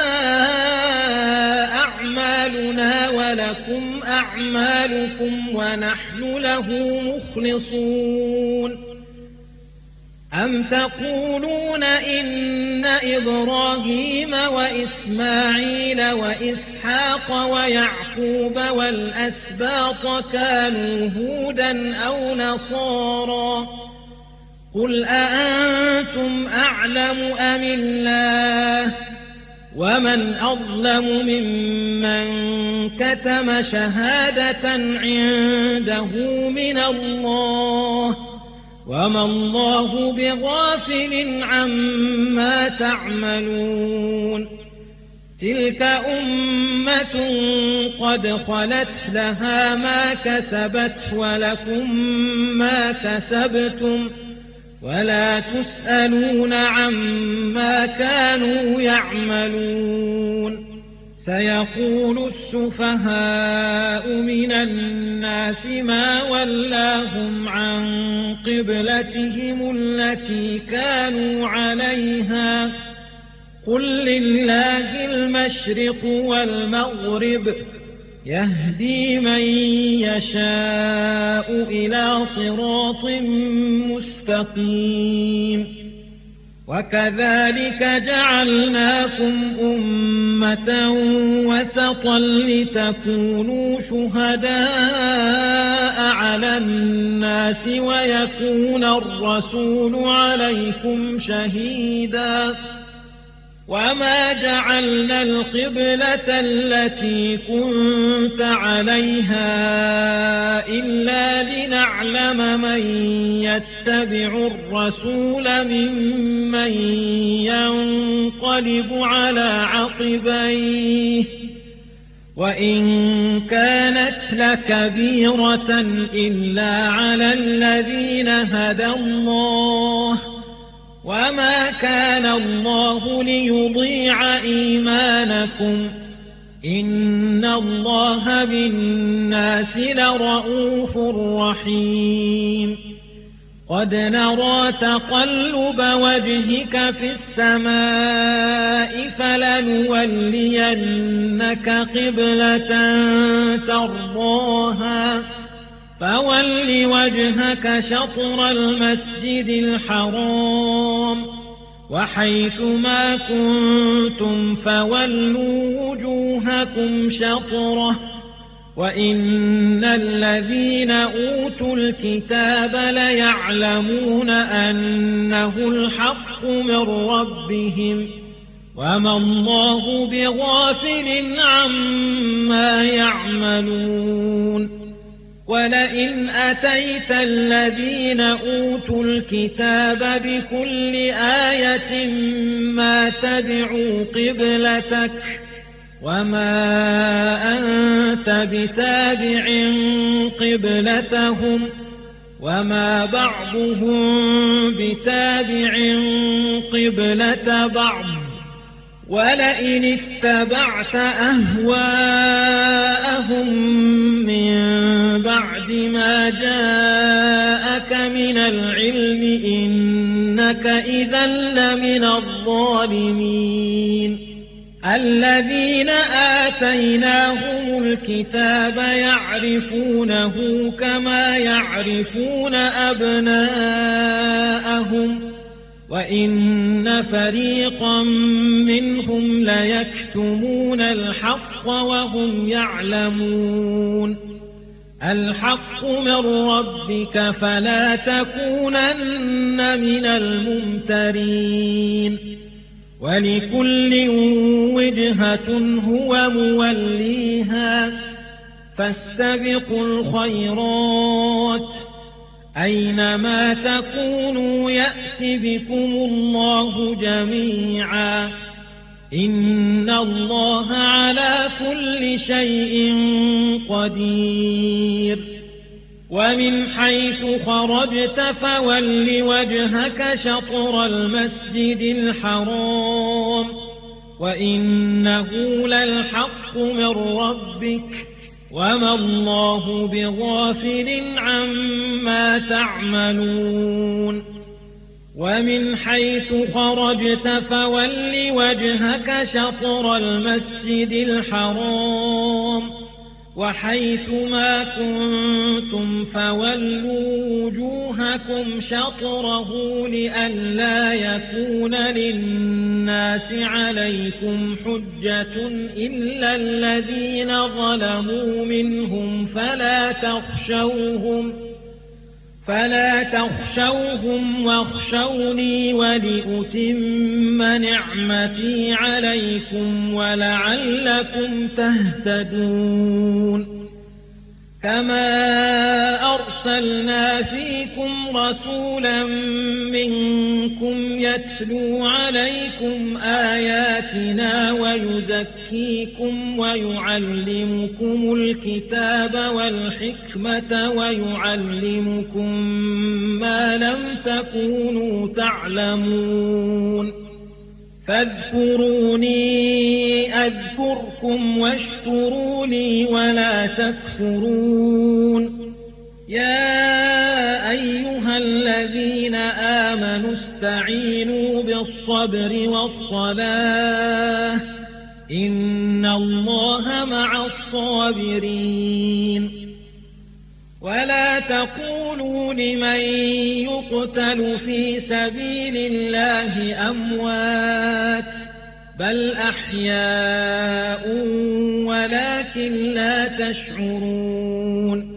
أَعْمَالُنَا وَلَكُمْ أَعْمَالُكُمْ وَنَحْنُ لَهُ مُخْلِصُونَ أَمْ تَقُولُونَ إِنَّ إِبْرَاهِيمَ وَإِسْمَاعِيلَ وَإِسْحَاقَ وَيَعْقُوبَ وَالْأَسْبَاطَ كَانُوا هُودًا أَوْ نَصَارَىٰ قُلْ أَأَنتُمْ أَعْلَمُ أَمِ اللَّهُ وَمَنْ أَظْلَمُ مِمَّن كَتَمَ شَهَادَةً عِندَهُ مِنَ اللَّهِ وَمَا اللَّهُ بِغَافِلٍ عَمَّا تَعْمَلُونَ تِلْكَ أُمَّةٌ قَدْ خَلَتْ لَهَا مَا كَسَبَتْ وَلَكُم مَّا كَسَبْتُمْ وَلَا تُسْأَلُونَ عَمَّا كَانُوا يَعْمَلُونَ سيقول السفهاء من الناس ما ولاهم عن قبلتهم التي كانوا عليها قل لله المشرق والمغرب يهدي من يشاء إلى صراط مستقيم وكذلك جعلناكم أمة وسطا لتكونوا شهداء على الناس ويكون الرسول عليكم شهيدا وما جعلنا القبلة التي كنت عليها إلا لنعلم من يتبع الرسول ممن ينقلب على عقبيه وإن كانت لكبيرة إلا على الذين هدى الله وما كان الله ليضيع إيمانكم إن الله بالناس لرءوف رحيم قد نرى تقلب وجهك في السماء فلنولينك قبلة ترضاها فول وجهك شطر المسجد الحرام وحيث ما كنتم فولوا وجوهكم شطره وإن الذين أوتوا الكتاب ليعلمون أنه الحق من ربهم وما الله بغافل عما يعملون ولئن أتيت الذين أوتوا الكتاب بكل آية ما تبعوا قبلتك وما أنت بتابع قبلتهم وما بعضهم بتابع قبلة بعض ولئن اتبعت أهواءهم من بعد ما جاءك من العلم إنك إذا لمن الظالمين الذين آتيناهم الكتاب يعرفونه كما يعرفون أبناءهم وإن فريقا منهم ليكتمون الحق وهم يعلمون الحق من ربك فلا تكونن من الممترين ولكل وجهة هو موليها فاستبقوا الخيرات أينما تكونوا يأت بكم الله جميعا إن الله على كل شيء قدير ومن حيث خرجت فول وجهك شطر المسجد الحرام وإنه للحق من ربك وما الله بغافل عما تعملون ومن حيث خرجت فول وجهك شطر المسجد الحرام وحيث ما كنتم فولوا وجوهكم شطره لئلا يكون للناس عليكم حجة إلا الذين ظلموا منهم فلا تخشوهم واخشوني ولأتم نعمتي عليكم ولعلكم تهتدون كما أرسلنا فيكم رسولا منكم يتلو عليكم آياتنا ويزكيكم ويعلمكم الكتاب والحكمة ويعلمكم ما لم تكونوا تعلمون فاذكروني أذكركم واشكروا لي ولا تكفرون يا أيها الذين آمنوا استعينوا بالصبر والصلاة إن الله مع الصابرين ولا تقولوا لمن يقتل في سبيل الله أموات بل أحياء ولكن لا تشعرون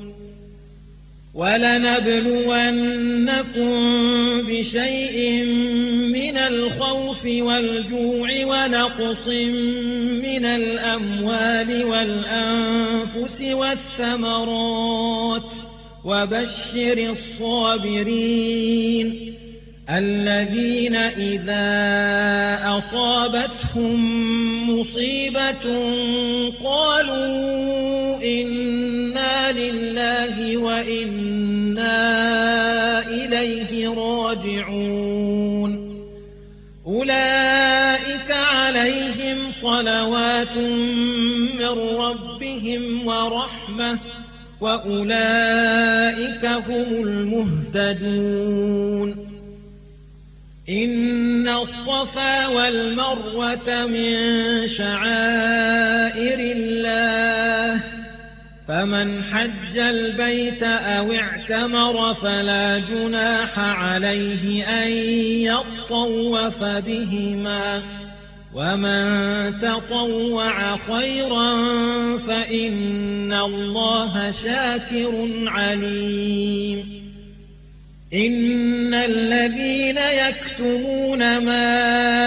ولنبلونكم بشيء من الخوف والجوع ونقص من الأموال والأنفس والثمرات وبشر الصابرين الذين إذا أصابتهم مصيبة قالوا إنا لله وإنا إليه راجعون أولئك عليهم صلوات من ربهم ورحمة وأولئك هم المهتدون. إن الصفا والمروة من شعائر الله، فمن حج البيت أو اعتمر فلا جناح عليه أن يطوف بهما، ومن تطوع خيرا فإن الله شاكر عليم. إن الذين يكتمون ما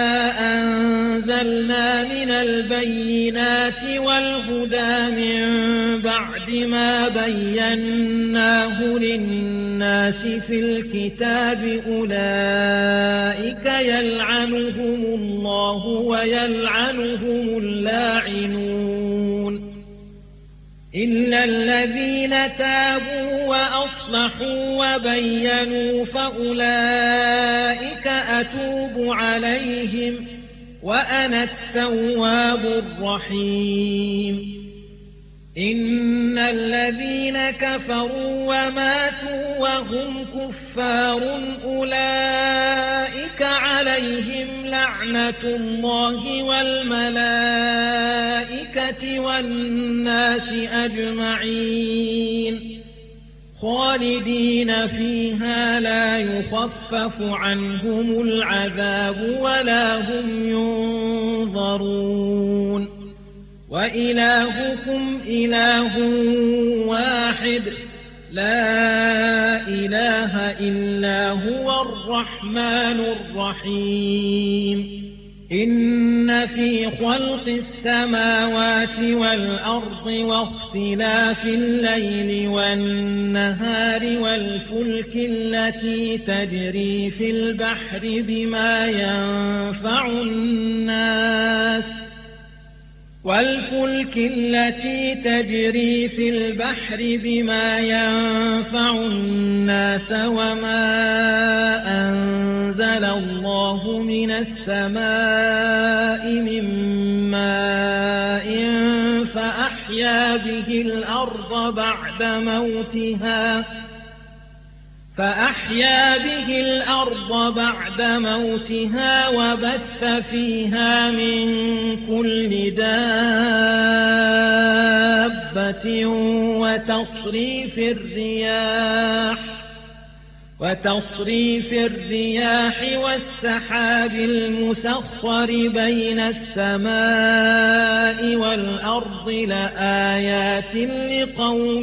أنزلنا من البينات والهدى من بعد ما بيناه للناس في الكتاب أولئك يلعنهم الله ويلعنهم اللاعنون، إلا الذين تابوا وأصلحوا وبينوا فأولئك أتوب عليهم وأنا التواب الرحيم. إن الذين كفروا وماتوا وهم كفار أولئك عليهم لعنة الله والملائكة والناس أجمعين، خالدين فيها لا يخفف عنهم العذاب ولا هم ينظرون. وإلهكم إله واحد لا إله إلا هو الرحمن الرحيم. إن في خلق السماوات والأرض واختلاف الليل والنهار والفلك التي تجري في البحر بما ينفع الناس وما أنزل الله من السماء من ماء فأحيا به الأرض بعد موتها وبث فيها من كل دابة وتصريف الرياح والسحاب المسخر بين السماء والأرض لآيات لقوم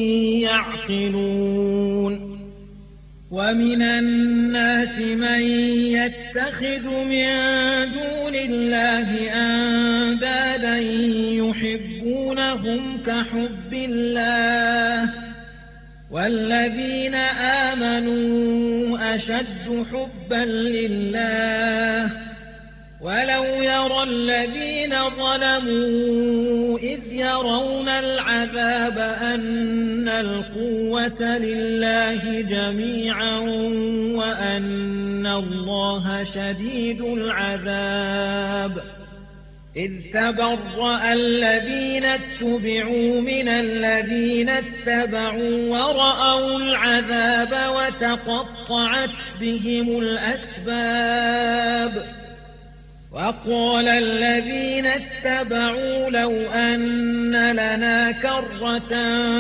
يعقلون. ومن الناس من يتخذ من دون الله أندادا يحبونهم كحب الله، والذين آمنوا أشد حبا لله. ولو يرى الذين ظلموا إذ يرون العذاب أن القوة لله جميعا وأن الله شديد العذاب، إذ تبرأ الذين اتبعوا من الذين اتبعوا ورأوا العذاب وتقطعت بهم الأسباب. وقال الذين اتبعوا لو أن لنا كرة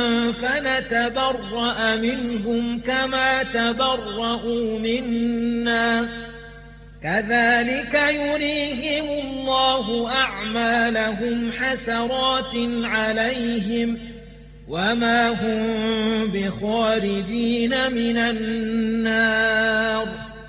فنتبرأ منهم كما تبرأوا منا، كذلك يريهم الله أعمالهم حسرات عليهم وما هم بخارجين من النار.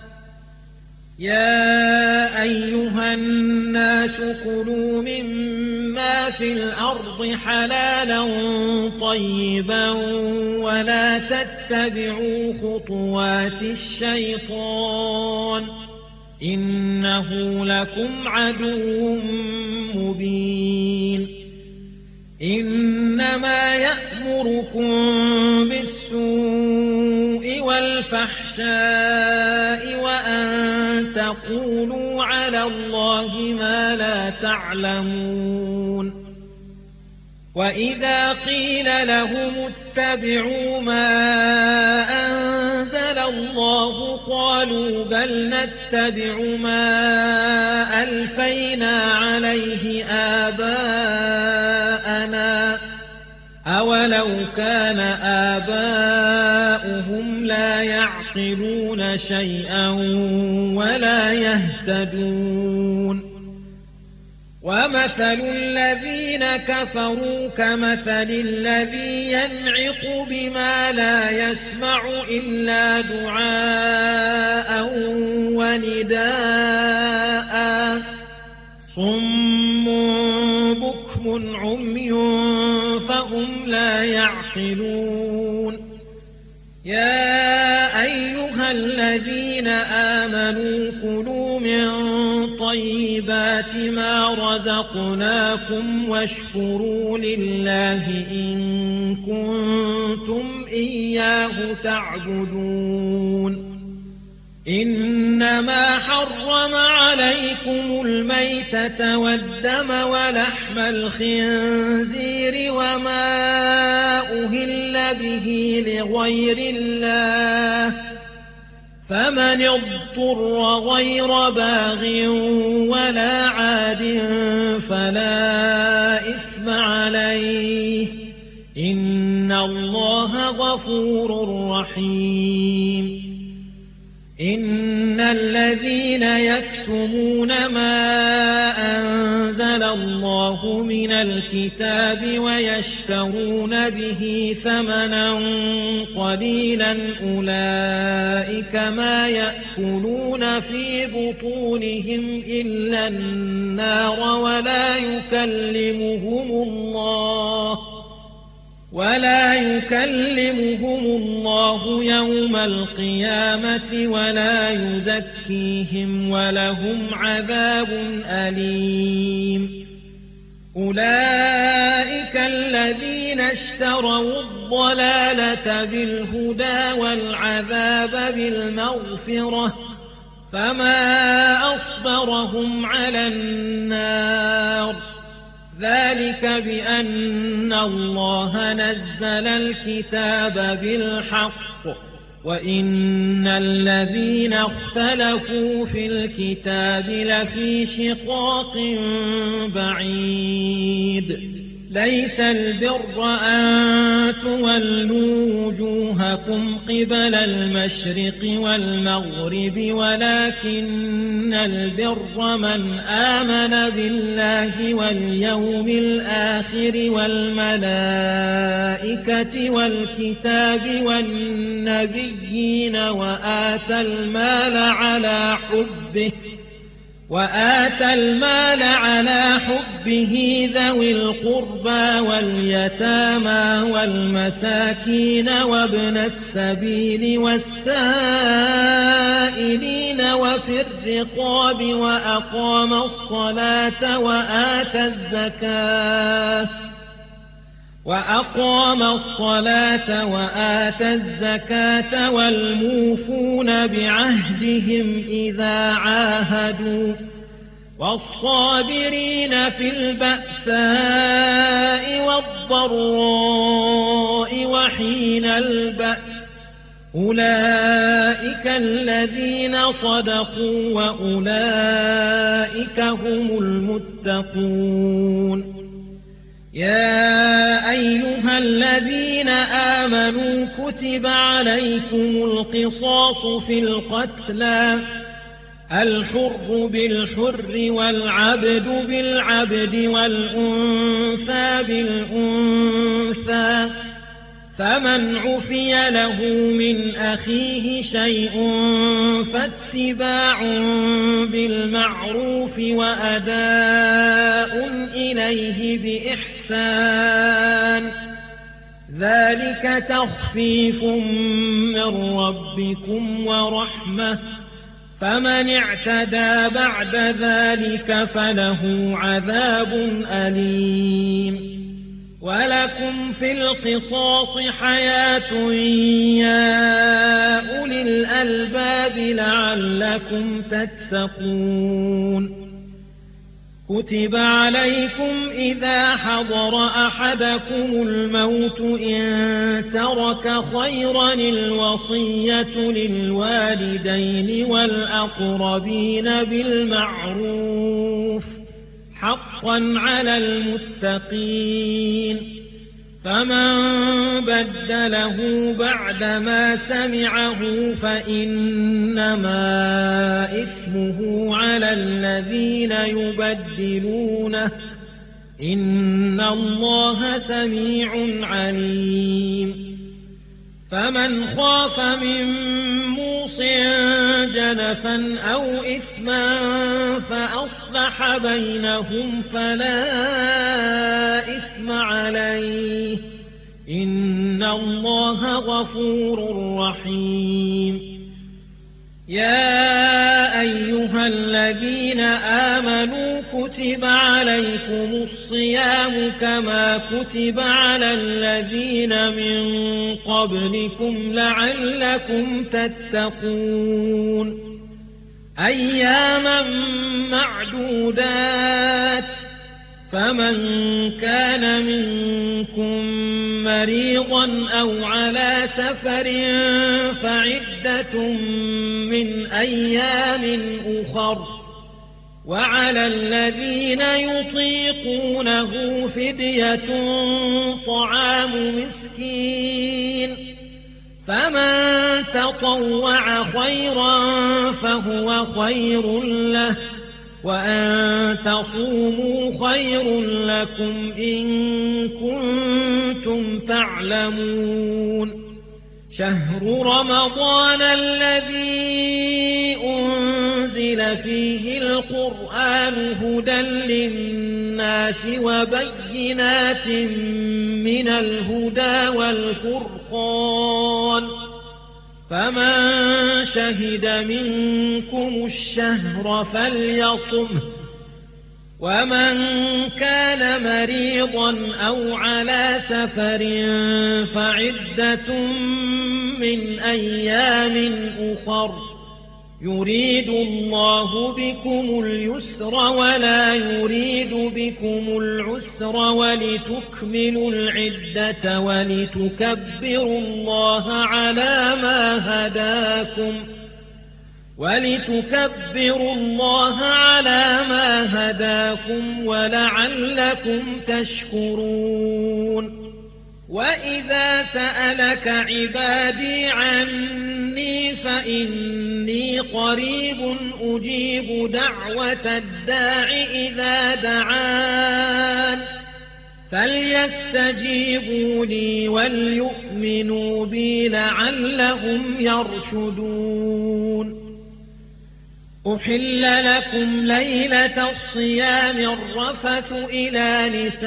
يا أيها الناس كلوا مما في الأرض حلالا طيبا ولا تتبعوا خطوات الشيطان إنه لكم عدو مبين. إنما يأمركم بالسوء والفحشاء وأن تقولوا على الله ما لا تعلمون. وإذا قيل لهم اتبعوا ما أنزل الله قالوا بل نتبع ما ألفينا عليه آباءنا أولو كان آباؤهم لا يعقلون شيئا ولا يهتدون ومثل الذين كفروا كمثل الذي ينعق بما لا يسمع إلا دعاء ونداء صم بكم عمي فهم لا يعقلون يا أيها الذين آمنوا كلوا من طيبات ما رزقناكم واشكروا لله إن كنتم إياه تعبدون إنما حرم عليكم الميتة والدم ولحم الخنزير وما أهل به لغير الله فمن اضطر غير باغ ولا عاد فلا إثم عليه إن الله غفور رحيم إن الذين يكتمون ما أنزل الله من الكتاب ويشترون به ثمنا قليلا أولئك ما يأكلون في بطونهم إلا النار ولا يكلمهم الله يوم القيامة ولا يزكيهم ولهم عذاب أليم أولئك الذين اشتروا الضلالة بالهدى والعذاب بالمغفرة فما أصبرهم على النار ذلك بأن الله نزل الكتاب بالحق وإن الذين اختلفوا في الكتاب لفي شقاق بعيد ليس البر أن تولوا وجوهكم قبل المشرق والمغرب ولكن البر من آمن بالله واليوم الآخر والملائكة والكتاب والنبيين وآتى المال على حبه ذوي القربى واليتامى والمساكين وابن السبيل والسائلين وفي الرقاب وأقام الصلاة وآتى الزكاة والموفون بعهدهم إذا عاهدوا والصابرين في البأساء والضراء وحين البأس أولئك الذين صدقوا وأولئك هم المتقون يا أيها الذين آمنوا كتب عليكم القصاص في القتلى الحر بالحر والعبد بالعبد والأنثى بالأنثى فمن عفي له من أخيه شيء فاتباع بالمعروف وأداء إليه بإحسان ذلك تخفيف من ربكم ورحمة فمن اعتدى بعد ذلك فله عذاب أليم ولكم في القصاص حياة يا أولي الألباب لعلكم تتقون كتب عليكم إذا حضر أحدكم الموت إن ترك خيرا الوصية للوالدين والأقربين بالمعروف حقا على المتقين فمن بدله بعدما سمعه فإنما إثمه على الذين يبدلونه إن الله سميع عليم فمن خاف من موص جنفا أو إثما فأصلح بينهم فلا إثم عليه إن الله غفور رحيم يا أيها الذين آمنوا كتب عليكم الصيام كما كتب على الذين من قبلكم لعلكم تتقون أياما معدودات فمن كان منكم مريضا أو على سفر فعدة من أيام أخر وعلى الذين يطيقونه فدية طعام مسكين فمن تطوع خيرا فهو خير له وأن تصوموا خير لكم إن كنتم تعلمون شهر رمضان الذي أنزل فيه القرآن هدى للناس وبينات من الهدى والفرقان فمن شهد منكم الشهر فليصمه ومن كان مريضا أو على سفر فعدة من أيام أخر يريد الله بكم اليسر ولا يريد بكم العسر ولتكملوا العدة ولتكبروا الله على ما هداكم ولعلكم تشكرون وإذا سألك عبادي عني فإني قريب أجيب دعوة الداع إذا دعان فليستجيبوا لي وليؤمنوا بي لعلهم يرشدون أحل لكم ليلة الصيام الرفث إلى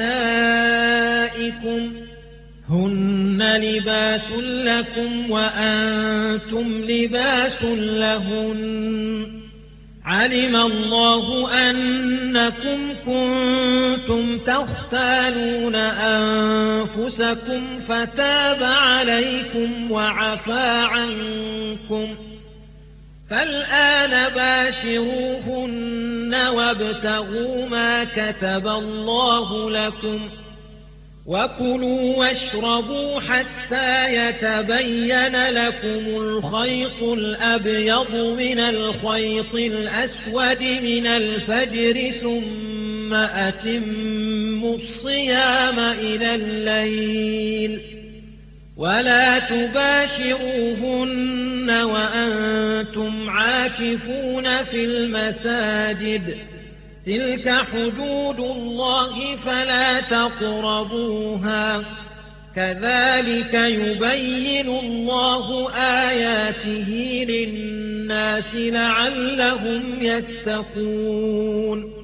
نسائكم هن لباس لكم وأنتم لباس لهن علم الله أنكم كنتم تختانون أنفسكم فتاب عليكم وعفى عنكم فالآن باشروهن وابتغوا ما كتب الله لكم وكلوا واشربوا حتى يتبين لكم الخيط الأبيض من الخيط الأسود من الفجر ثم أتموا الصيام إلى الليل ولا تباشروهن وأنتم عاكفون في المساجد تلك حدود الله فلا تقربوها كذلك يبين الله آياته للناس لعلهم يتقون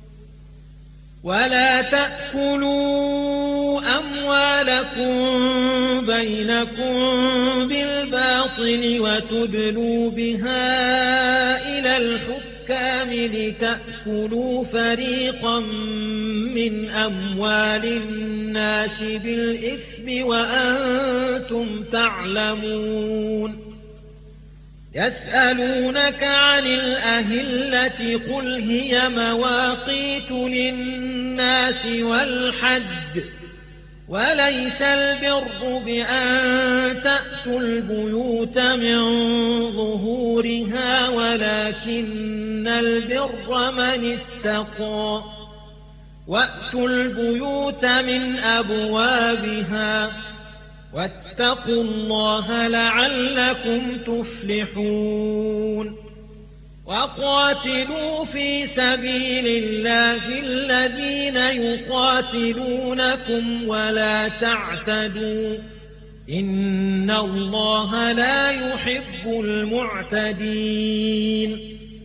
ولا تأكلوا أموالكم بينكم بالباطل وتدلوا بها إلى الحكام لتأكلوا فريقا من أموال الناس بالإثم وأنتم تعلمون يسألونك عن الأهلة قل هي مواقيت للناس والحج وليس البر بأن تأتوا البيوت من ظهورها ولكن البر من اتقى وأتوا البيوت من أبوابها واتقوا الله لعلكم تفلحون وقاتلوا في سبيل الله الذين يقاتلونكم ولا تعتدوا إن الله لا يحب المعتدين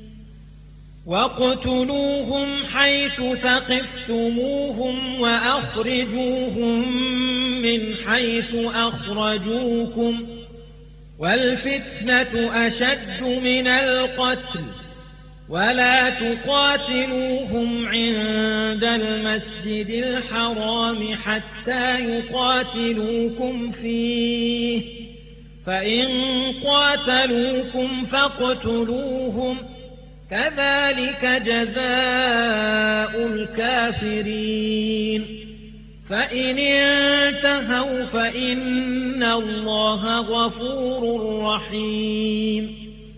واقتلوهم حيث ثقفتموهم وأخرجوهم من حيث أخرجوكم والفتنة أشد من القتل ولا تقاتلوهم عند المسجد الحرام حتى يقاتلوكم فيه فإن قاتلوكم فاقتلوهم كذلك جزاء الكافرين فإن انتهوا فإن الله غفور رحيم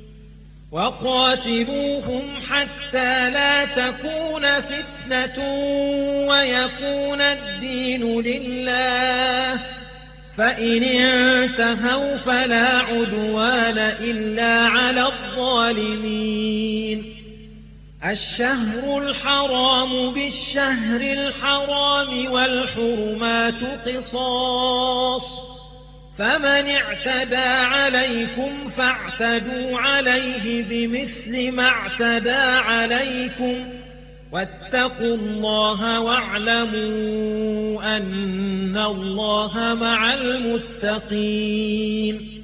وقاتلوهم حتى لا تكون فتنة ويكون الدين لله فإن انتهوا فلا عدوان إلا على الظالمين الشهر الحرام بالشهر الحرام والحرمات قصاص فمن اعتدى عليكم فاعتدوا عليه بمثل ما اعتدى عليكم واتقوا الله واعلموا أن الله مع المتقين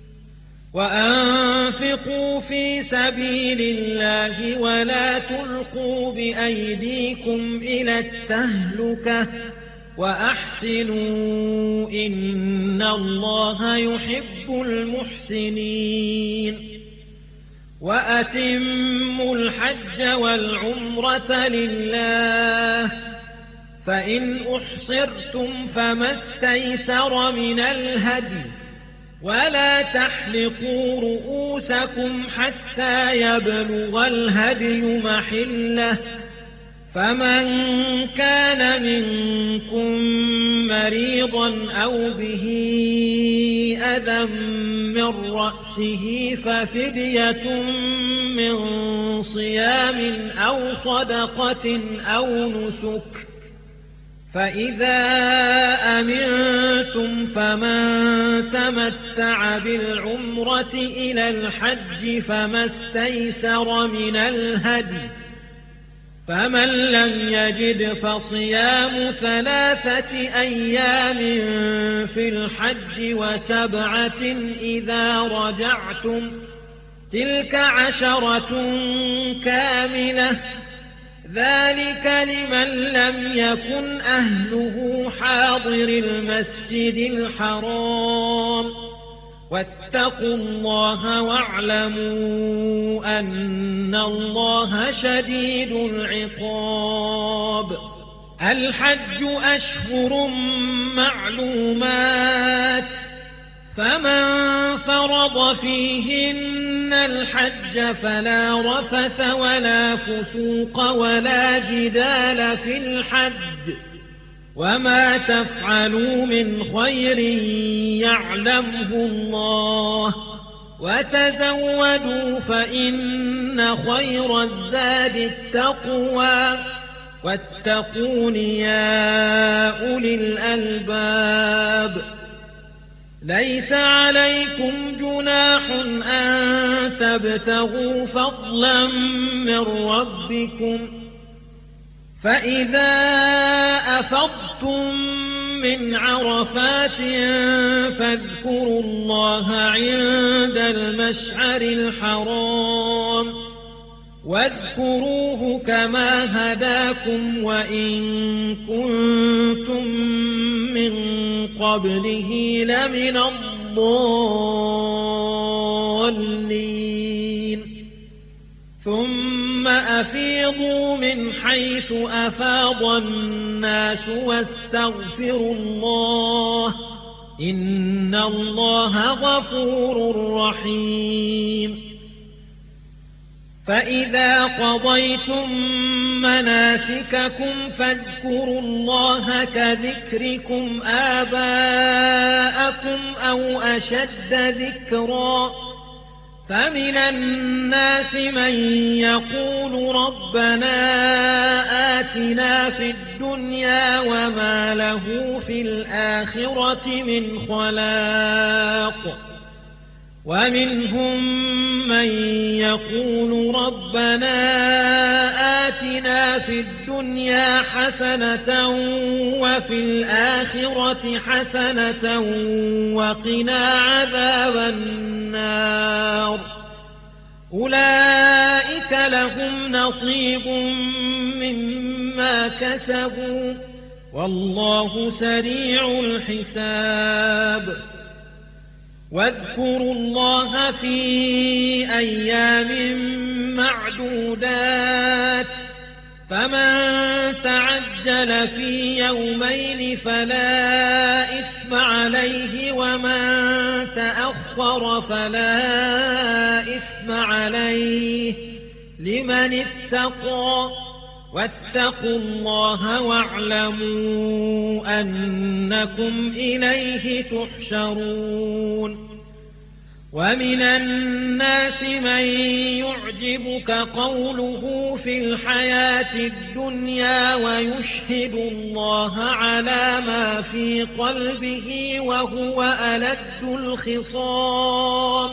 وأنفقوا في سبيل الله ولا تلقوا بأيديكم إلى التهلكة وأحسنوا إن الله يحب المحسنين وأتموا الحج والعمرة لله فإن أحصرتم فما استيسر من الهدي ولا تحلقوا رؤوسكم حتى يبلغ الهدي محله فمن كان منكم مريضا أو به أذى من رأسه ففدية من صيام أو صدقة أو نسك فإذا أمنتم فمن تمتع بالعمرة إلى الحج فما استيسر من الهدي فمن لم يجد فصيام 3 أيام في الحج وسبعة إذا رجعتم تلك 10 كاملة ذلك لمن لم يكن أهله حاضر المسجد الحرام واتقوا الله واعلموا أن الله شديد العقاب الحج أشهر معلومات فمن فرض فيهن الحج فلا رفث ولا فسوق ولا جدال في الحج وما تفعلوا من خير يعلمه الله وتزودوا فإن خير الزاد التقوى واتقون يا أولي الألباب ليس عليكم جناح أن تبتغوا فضلا من ربكم فإذا أفضتم من عرفات فاذكروا الله عند المشعر الحرام واذكروه كما هداكم وإن كنتم من قبله لمن الضالين ثم أفيضوا من حيث أفاض الناس واستغفروا الله إن الله غفور رحيم فإذا قضيتم مناسككم فاذكروا الله كذكركم آباءكم أو أشد ذكرا فمن الناس من يقول ربنا آتنا في الدنيا وما له في الآخرة من خلاق ومنهم من يقول ربنا آتنا في الدنيا حسنة وفي الآخرة حسنة وقنا عذاب النار أولئك لهم نصيب مما كسبوا والله سريع الحساب واذكروا الله في أيام معدودات فمن تعجل في يومين فلا إثم عليه ومن تأخر فلا إثم عليه لمن اتقى واتقوا الله واعلموا أنكم إليه تحشرون ومن الناس من يعجبك قوله في الحياة الدنيا ويشهد الله على ما في قلبه وهو ألد الخصام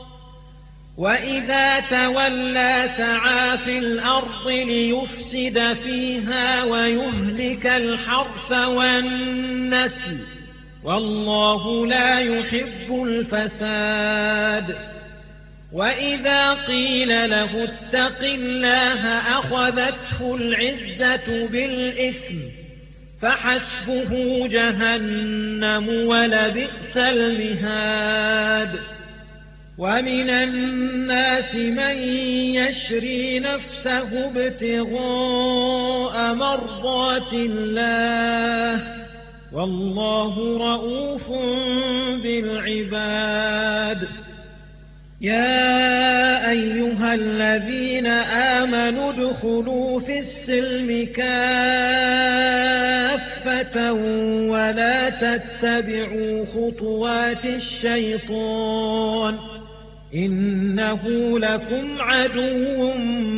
وإذا تولى سعى في الأرض ليفسد فيها ويهلك الحرث والنسل والله لا يحب الفساد وإذا قيل له اتق الله أخذته العزة بالإثم فحسبه جهنم ولبئس المهاد ومن الناس من يشري نفسه ابتغاء مرضات الله والله رؤوف بالعباد يا أيها الذين آمنوا ادخلوا في السلم كافة ولا تتبعوا خطوات الشيطان إنه لكم عدو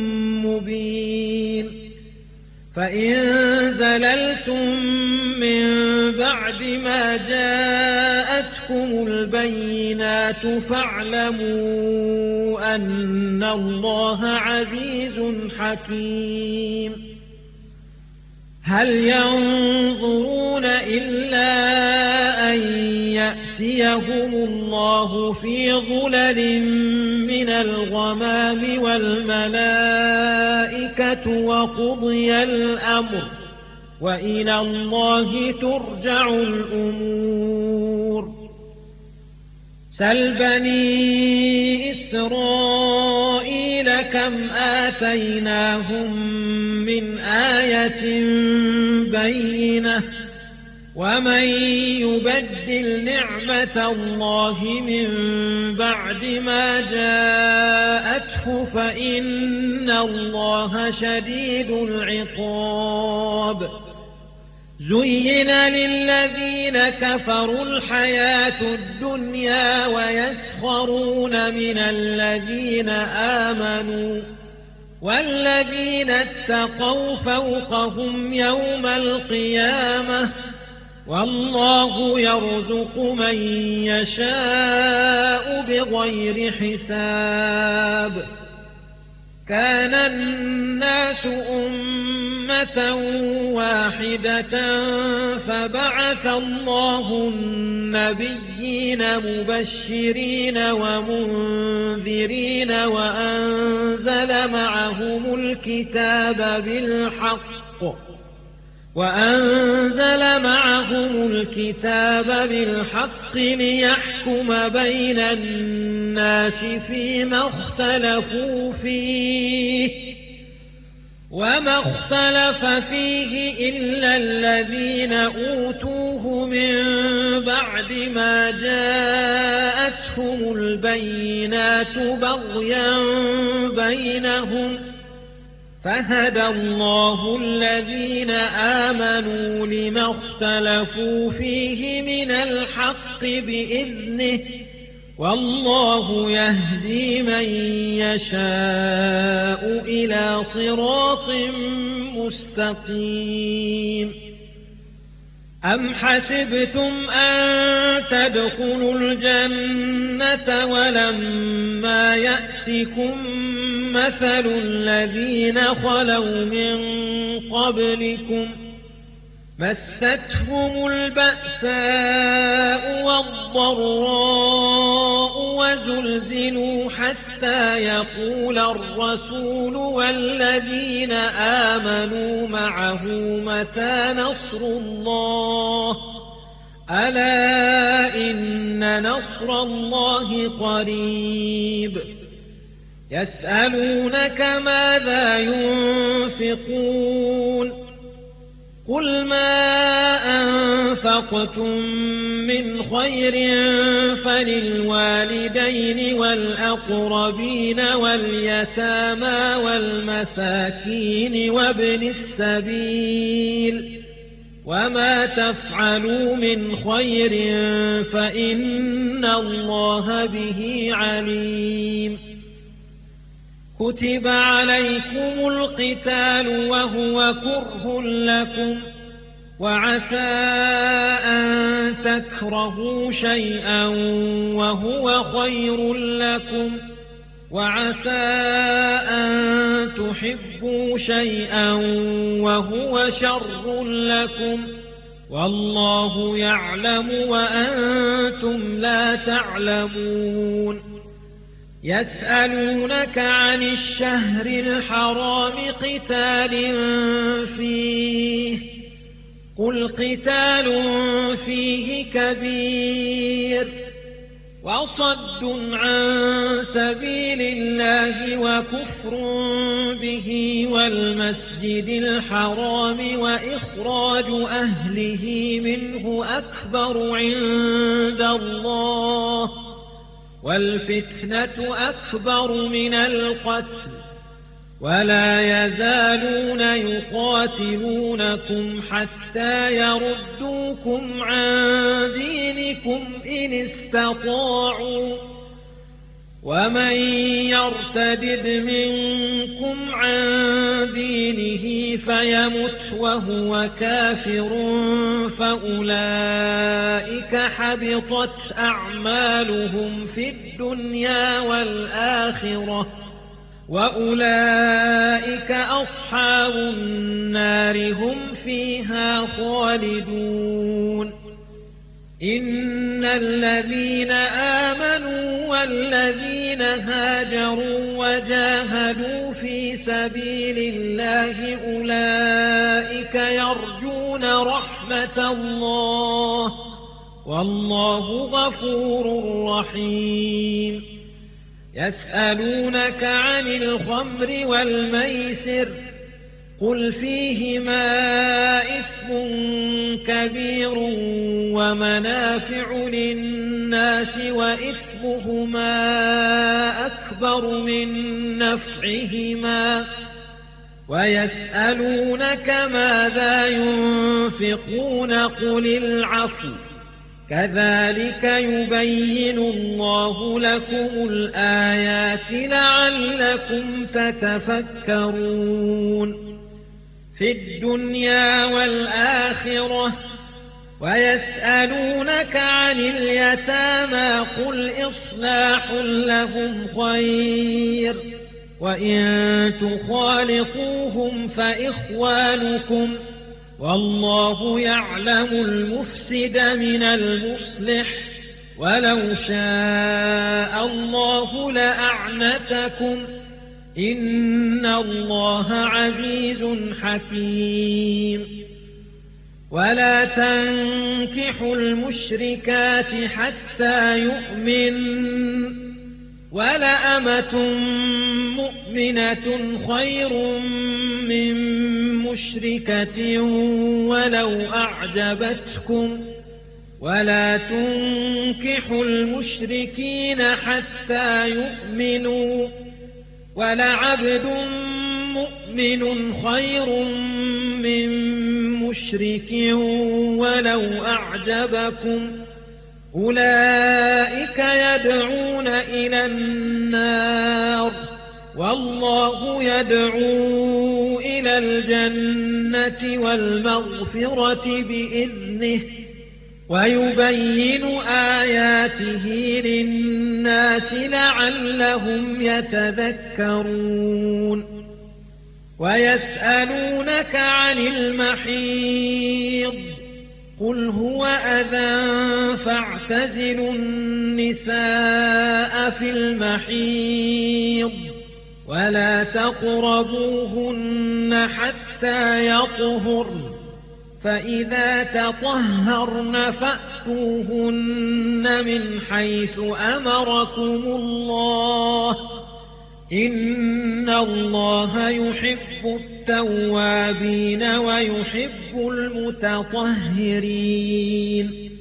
مبين فإن زللتم من بعد ما جاءتكم البينات فاعلموا أن الله عزيز حكيم هل ينظرون إلا أن يأتيهم الله في ظلل من الغمام والملائكة وقضي الأمر وإلى الله ترجع الأمور سل بني إسرائيل كم آتيناهم من آية بينة ومن يبدل نعمة الله من بعد ما جاءته فإن الله شديد العقاب زين للذين كفروا الحياة الدنيا ويسخرون من الذين آمنوا والذين اتقوا فوقهم يوم القيامة والله يرزق من يشاء بغير حساب كان الناس أمة واحدة فبعث الله النبيين مبشرين ومنذرين وأنزل معهم الكتاب بالحق وأنزل معهم الكتاب بالحق ليحكم بين الناس فيما اختلفوا فيه وما اختلف فيه إلا الذين أوتوه من بعد ما جاءتهم البينات بغيا بينهم فهدى الله الذين آمنوا لما اختلفوا فيه من الحق بإذنه والله يهدي من يشاء إلى صراط مستقيم أم حسبتم أن تدخلوا الجنة ولما يأتكم مثل الذين خلوا من قبلكم مستهم البأساء والضراء وزلزلوا حتى يقول الرسول والذين آمنوا معه متى نصر الله ألا إن نصر الله قريب يسألونك ماذا ينفقون قل ما أنفقتم من خير فللوالدين والأقربين واليتامى والمساكين وابن السبيل وما تفعلوا من خير فإن الله به عليم كتب عليكم القتال وهو كره لكم وعسى أن تكرهوا شيئا وهو خير لكم وعسى أن تحبوا شيئا وهو شر لكم والله يعلم وأنتم لا تعلمون يسألونك عن الشهر الحرام قتال فيه قل قتال فيه كبير وصد عن سبيل الله وكفر به والمسجد الحرام وإخراج أهله منه أكبر عند الله والفتنة أكبر من القتل ولا يزالون يقاتلونكم حتى يردوكم عن دينكم إن استطاعوا ومن يرتدد منكم عن دينه فيمت وهو كافر فأولئك حبطت أعمالهم في الدنيا والآخرة وأولئك أصحاب النار هم فيها خالدون إن الذين آمنوا والذين هاجروا وجاهدوا في سبيل الله أولئك يرجون رحمة الله والله غفور رحيم يسألونك عن الخمر والميسر قل فيهما إثم كبير ومنافع للناس وإثمهما أكبر من نفعهما ويسألونك ماذا ينفقون قل العفو كذلك يبين الله لكم الآيات لعلكم تتفكرون في الدنيا والآخرة ويسألونك عن اليتامى قل إصلاح لهم خير وإن تخالطوهم فإخوانكم والله يعلم المفسد من المصلح ولو شاء الله لأعنتكم إن الله عزيز حكيم ولا تنكحوا المشركات حتى يؤمن ولأمة مؤمنة خير من مشركة ولو أعجبتكم ولا تنكحوا المشركين حتى يؤمنوا ولعبد مؤمن خير من مشرك ولو أعجبكم أولئك يدعون إلى النار والله يدعو إلى الجنة والمغفرة بإذنه ويبين آياته للناس لعلهم يتذكرون ويسألونك عن المحيض قل هو أذى فاعتزلوا النساء في المحيض ولا تقربوهن حتى يطهرن فإذا تطهرن فأتوهن من حيث أمركم الله إن الله يحب التوابين ويحب المتطهرين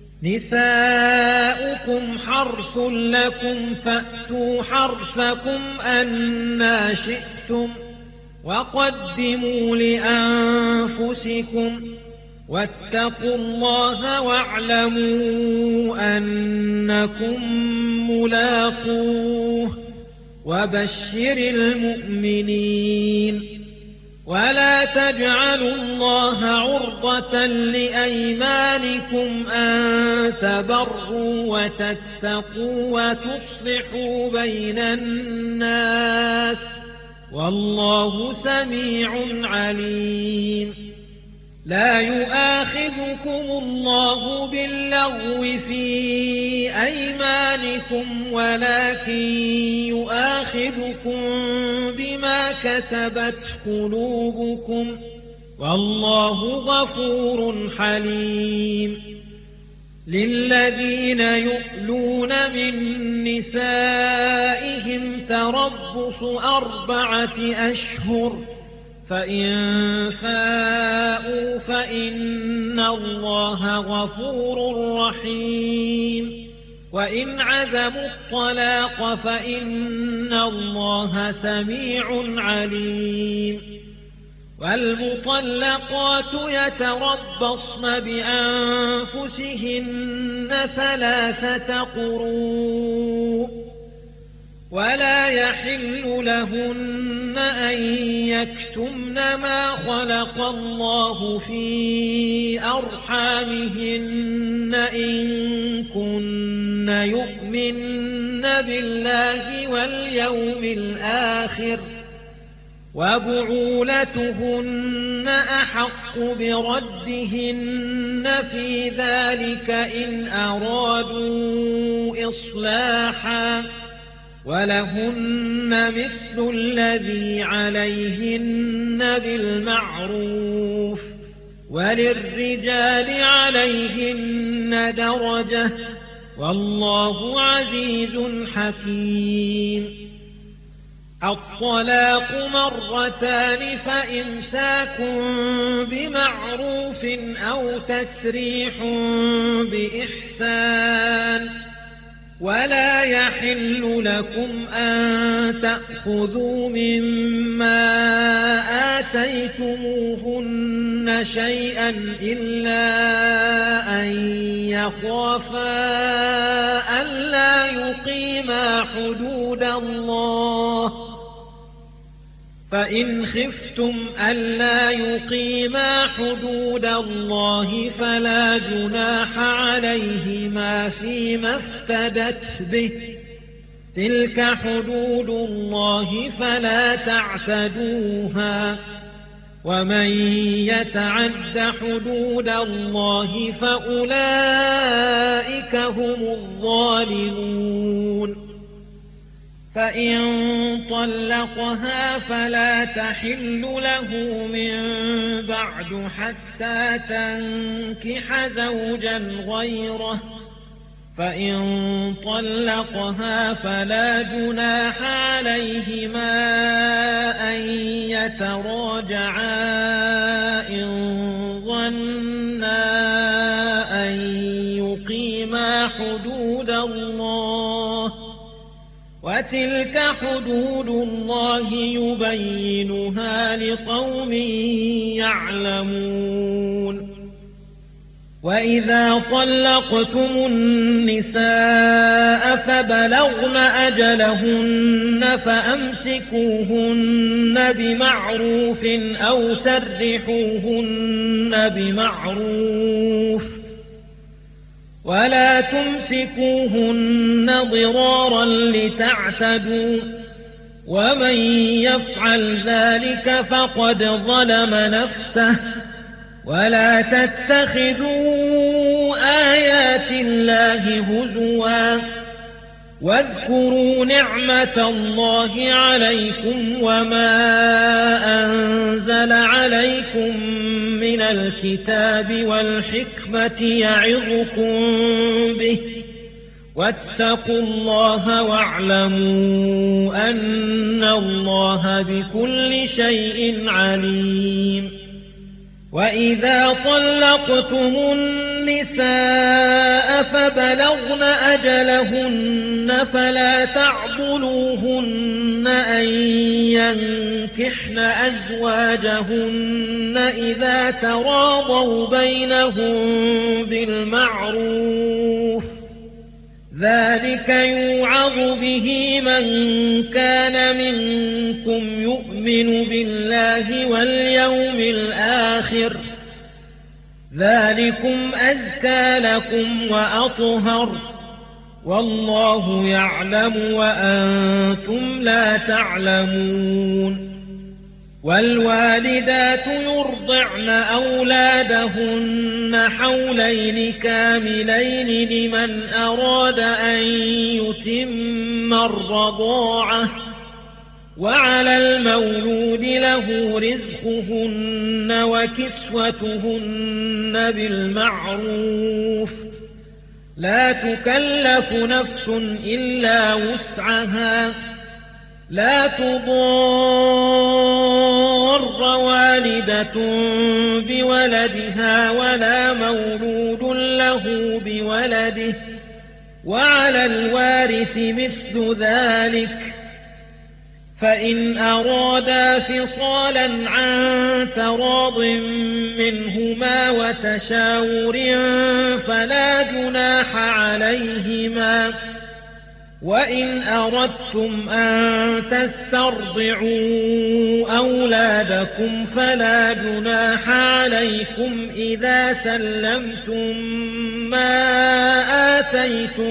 نساؤكم حرث لكم فأتوا حرثكم أنى شئتم وقدموا لأنفسكم واتقوا الله واعلموا أنكم ملاقوه وبشر المؤمنين ولا تجعلوا الله عرضة لأيمانكم أن تبروا وتتقوا وتصلحوا بين الناس والله سميع عليم لا يؤاخذكم الله باللغو في أيمانكم ولكن يؤاخذكم بما كسبت قلوبكم والله غفور حليم للذين يؤلون من نسائهم تربص 4 أشهر فإن فاءوا فإن الله غفور رحيم وإن عزموا الطلاق فإن الله سميع عليم والمطلقات يتربصن بأنفسهن 3 قروء ولا يحل لهن أن يكتمن ما خلق الله في أرحامهن إن كن يؤمن بالله واليوم الآخر وبعولتهن أحق بردهن في ذلك إن أرادوا إصلاحا ولهن مثل الذي عليهن بالمعروف وللرجال عليهن درجة والله عزيز حكيم الطلاق 2 فإمساك بمعروف أو تسريح بإحسان ولا يحل لكم أن تأخذوا مما آتيتموهن شيئا إلا أن يخافا ألا يقيما حدود الله فإن خفتم ألا يقيما حدود الله فلا جناح عليهما فيما افتدت به تلك حدود الله فلا تعتدوها ومن يتعد حدود الله فأولئك هم الظالمون فإن طلقها فلا تحل له من بعد حتى تنكح زوجا غيره، فإن طلقها فلا جناح عليهما أن يتراجعا إن ظنا أن يقيما حدود الله، وتلك حدود الله يبينها لقوم يعلمون. وإذا طلقتم النساء فبلغن أجلهن فأمسكوهن بمعروف أو سرحوهن بمعروف، ولا تمسكوهن ضرارا لتعتدوا، ومن يفعل ذلك فقد ظلم نفسه. ولا تتخذوا آيات الله هزوا، واذكروا نعمة الله عليكم وما أنزل عليكم من الكتاب والحكمة يعظكم به، واتقوا الله واعلموا أن الله بكل شيء عليم. وإذا طلقتم النساء فبلغن أجلهن فلا تعضلوهن أن ينكحن أزواجهن إذا تراضوا بينهم بالمعروف، ذلك يوعظ به من كان منكم يؤمن بالله واليوم الآخر، ذلكم أزكى لكم وأطهر، والله يعلم وأنتم لا تعلمون. والوالدات يرضعن أولادهن حولين كاملين لمن أراد أن يتم الرضاعة، وعلى المولود له رزقهن وكسوتهن بالمعروف، لا تكلف نفس إلا وسعها، لا تضار والدة بولدها ولا مولود له بولده، وعلى الوارث مثل ذلك، فإن أرادا فصالا عن تراض منهما وتشاور فلا جناح عليهما. وإن أردتم أن تسترضعوا أولادكم فلا جناح عليكم إذا سلمتم ما آتيتم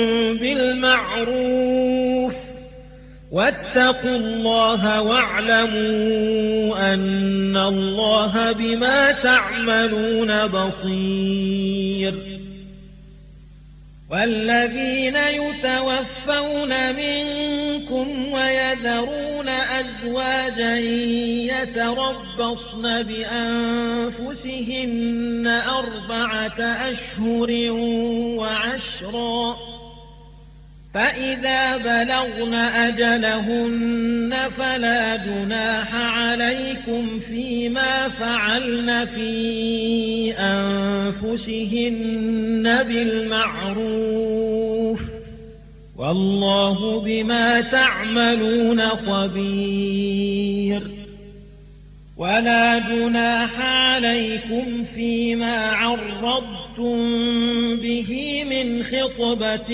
بالمعروف، واتقوا الله واعلموا أن الله بما تعملون بصير. والذين يتوفون منكم ويذرون أزواجا يتربصن بأنفسهن 4 أشهر وعشرا، فإذا بلغن أجلهن فلا جناح عليكم فيما فعلن في أنفسهن بالمعروف، والله بما تعملون خبير. ولا جناح عليكم فيما عرضتم به من خطبة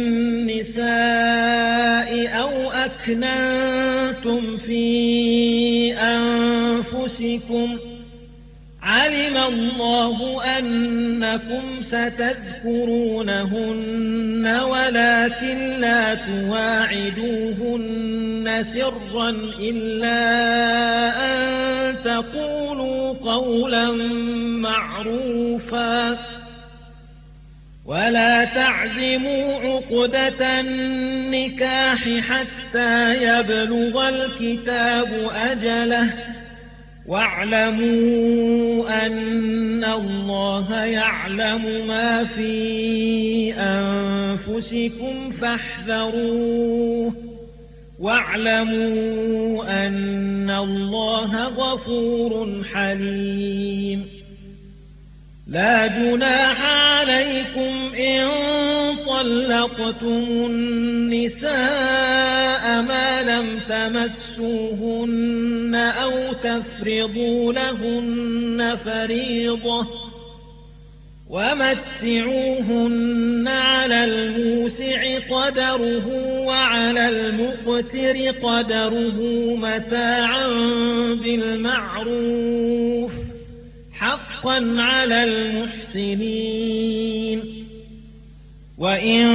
النساء أو أكننتم في أنفسكم، علم الله أنكم ستذكرونهن ولكن لا تواعدوهن سرا إلا أن تقولوا قولا معروفا، ولا تعزموا عقدة النكاح حتى يبلغ الكتاب أجله واعلموا أن الله يعلم ما في أنفسكم فاحذروه واعلموا أن الله غفور حليم لا جناح عليكم إن طلقتم النساء ما لم تمسوهن أو تفرضوا لهن فريضة ومتعوهن على الموسع قدره وعلى المقتر قدره متاعا بالمعروف حقا على المحسنين وإن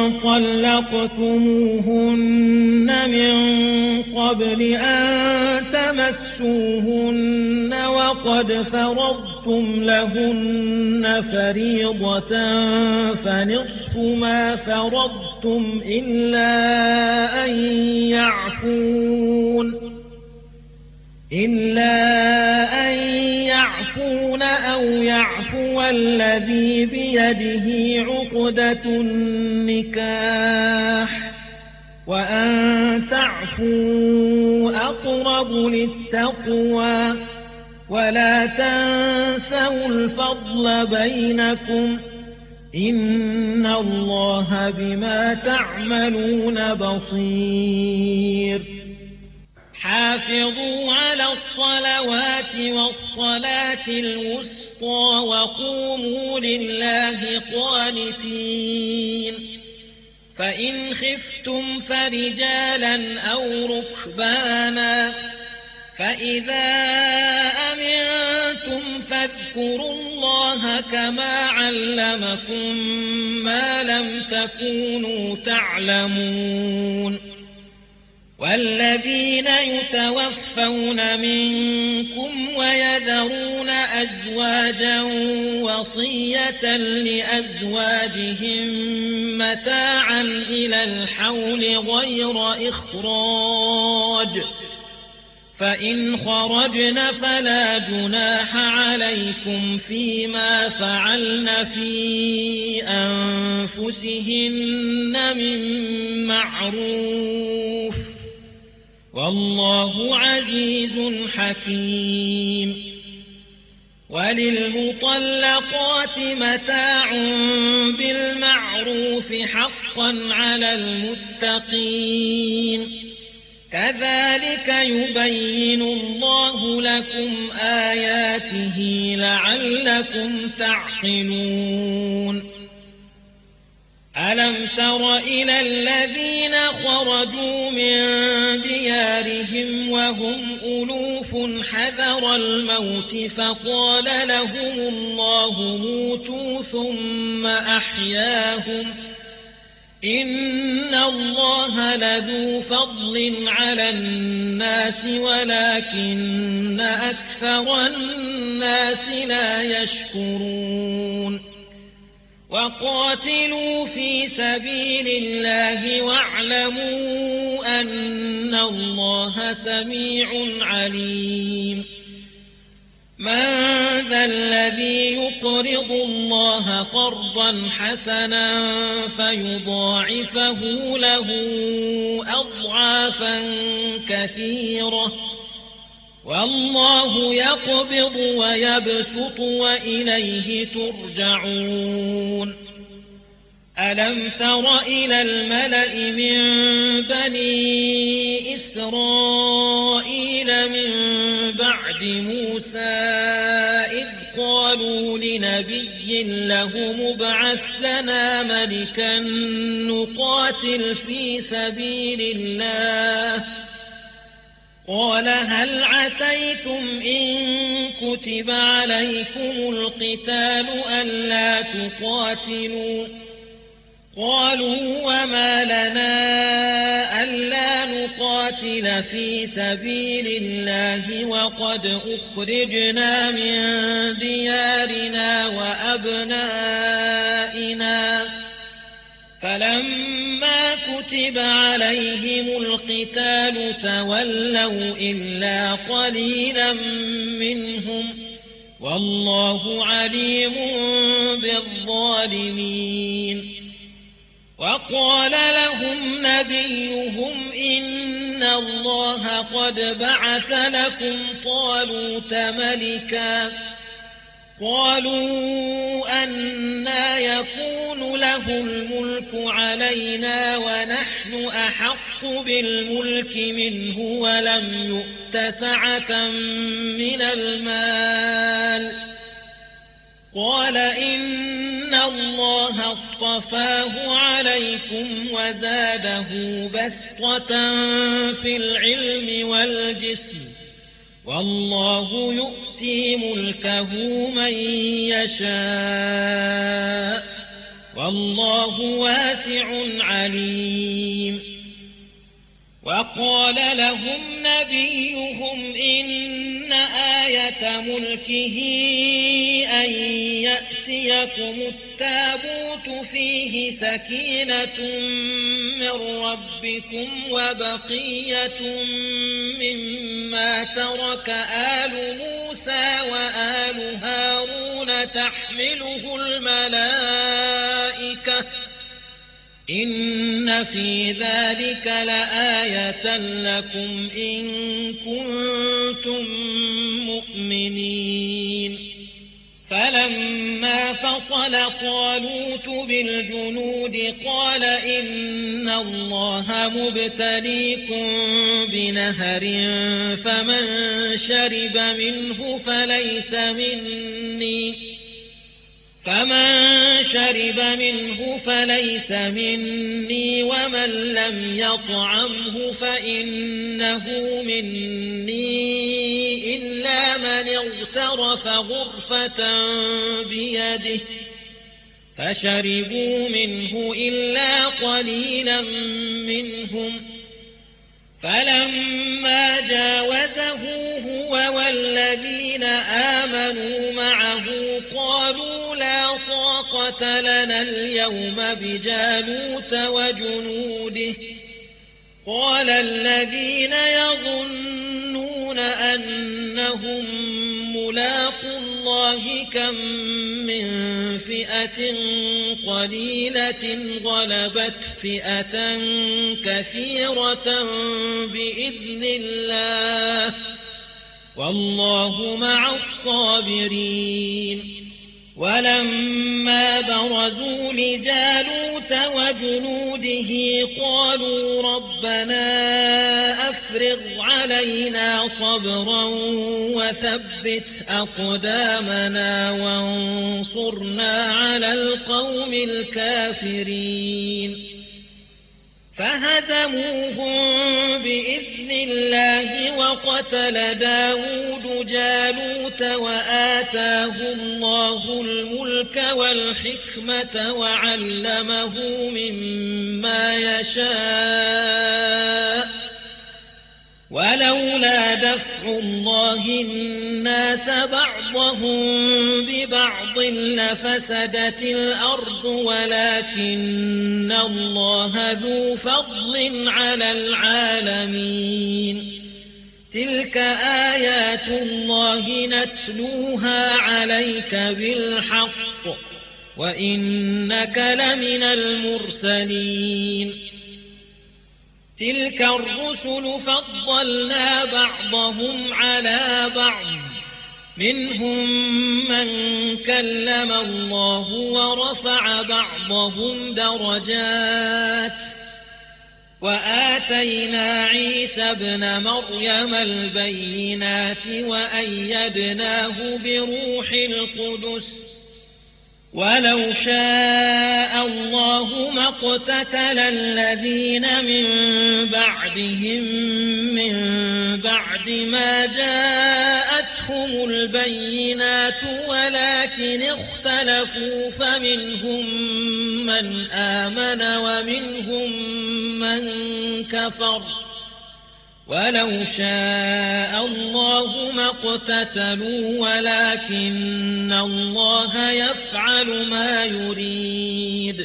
طلقتموهن من قبل أن تمسوهن وقد فرضتم لهن فريضة فنصف ما فرضتم إلا أن يعفون أو يعفو الذي بيده عقدة النكاح وأن تعفوا أقرب للتقوى ولا تنسوا الفضل بينكم إن الله بما تعملون بصير حافظوا على الصلوات والصلاة الوسطى وقوموا لله قانتين فإن خفتم فرجالا أو ركبانا فإذا أمنتم فاذكروا الله كما علمكم ما لم تكونوا تعلمون والذين يتوفون منكم ويذرون أزواجا وصية لأزواجهم متاعا إلى الحول غير إخراج فإن خرجن فلا جناح عليكم فيما فعلن في أنفسهن من معروف والله عزيز حكيم وللمطلقات متاع بالمعروف حقا على المتقين كذلك يبين الله لكم آياته لعلكم تعقلون ألم تر إلى الذين خرجوا من ديارهم وهم ألوف حذر الموت فقال لهم الله موتوا ثم أحياهم إن الله لذو فضل على الناس ولكن أكثر الناس لا يشكرون وقاتلوا في سبيل الله واعلموا أن الله سميع عليم من ذا الذي يقرض الله قرضا حسنا فيضاعفه له أضعافا كثيرة والله يقبض ويبسط وإليه ترجعون ألم تر إلى الملأ من بني إسرائيل من بعد موسى إذ قالوا لنبي له ابعث لنا ملكا نقاتل في سبيل الله قال هل عسيتم إن كتب عليكم القتال ألا تقاتلوا قالوا وما لنا ألا نقاتل نقاتل في سبيل الله وقد أخرجنا من ديارنا وأبنائنا فلما كتب عليهم القتال تولوا إلا قليلا منهم والله عليم بالظالمين. وقال لهم نبيهم إن الله قد بعث لكم طالوت ملكا قالوا أنى يكون له الملك علينا ونحن أحق بالملك منه ولم يؤت سعة من المال قال إن الله اصطفاه عليكم وزاده بسطة في العلم والجسم والله يؤتي ملكه من يشاء والله واسع عليم. وقال لهم نبيهم إن آية ملكه أن يأتيكم التابوت فيه سكينة من ربكم وبقية مما ترك آل موسى وآل هارون تحمله الملائكة إن في ذلك لآية لكم إن كنتم مؤمنين. فلما فصل طالوت بالجنود قال إن الله مبتليكم بنهر فمن شرب منه فليس مني ومن لم يطعمه فإنه مني إلا من اغترف غرفة بيده فشربوا منه إلا قليلا منهم فلما جاوزه هو والذين آمنوا معه قالوا لا طاقة لنا اليوم بجالوت وجنوده قال الذين يظنون أنهم ملاقو الله كم من فئة قليلة غلبت فئة كثيرة بإذن الله والله مع الصابرين. ولما برزوا لجالوت وجنوده قالوا ربنا أفرغ علينا صبرا وثبت أقدامنا وانصرنا على القوم الكافرين. فهزموهم بإذن الله وقتل داود جالوت وآتاه الله الملك والحكمة وعلمه مما يشاء ولولا دفع الله الناس بعضهم ببعض لفسدت الأرض ولكن الله ذو فضل على العالمين. تلك آيات الله نتلوها عليك بالحق وإنك لمن المرسلين. تلك الرسل فضلنا بعضهم على بعض منهم من كلم الله ورفع بعضهم درجات وآتينا عيسى ابن مريم البينات وأيدناه بروح القدس ولو شاء الله ما اقتتل الذين من بعدهم من بعد ما جاءتهم البينات ولكن اختلفوا فمنهم من آمن ومنهم من كفر ولو شاء الله ما اقتتلوا ولكن الله يفعل ما يريد.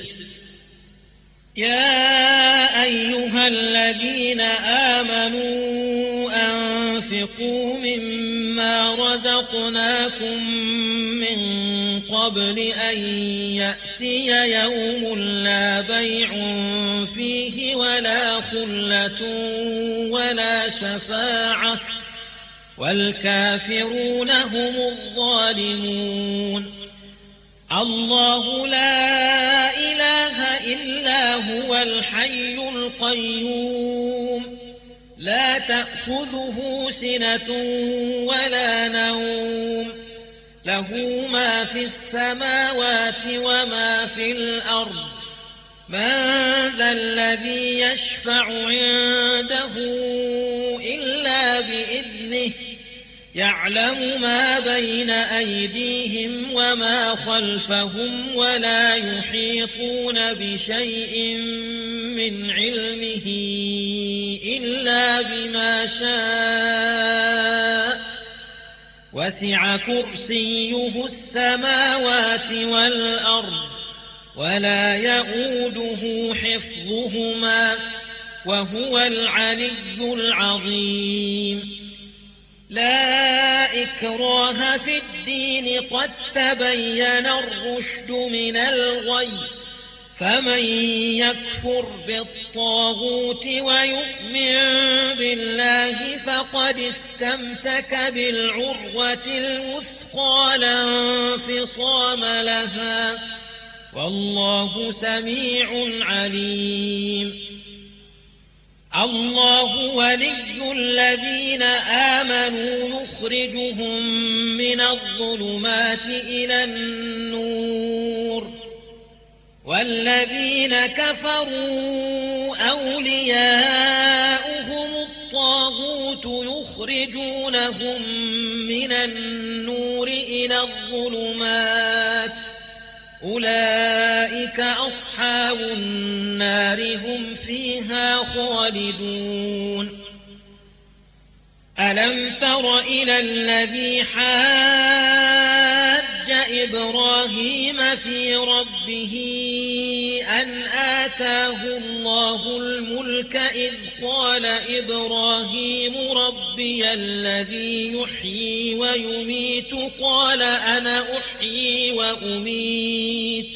يا أيها الذين آمنوا أنفقوا مما رزقناكم من قبل أن يأتي يوم لا بيع فيه ولا خلة ولا شفاعة والكافرون هم الظالمون. الله لا إله إلا هو الحي القيوم لا تأخذه سنة ولا نوم له ما في السماوات وما في الأرض. من ذا الذي يشفع عنده إلا بإذنه يعلم ما بين أيديهم وما خلفهم ولا يحيطون بشيء من علمه إلا بما شاء وسع كرسيه السماوات والأرض ولا يؤوده حفظهما وهو العلي العظيم. لا إكراه في الدين قد تبين الرشد من الغي فمن يكفر بالطاغوت ويؤمن بالله فقد استمسك بالعروة الوثقى لا انفصام لها والله سميع عليم. الله ولي الذين آمنوا يخرجهم من الظلمات إلى النور والذين كفروا أولياؤهم الطاغوت يخرجونهم من النور إلى الظلمات أولئك أصحاب النار هم فيها خالدون. ألم تر إلى الذي حاج إبراهيم في ربه أن آتاه الله الملك إذ قال إبراهيم ربي الذي يحيي ويميت قال أنا أحيي وأميت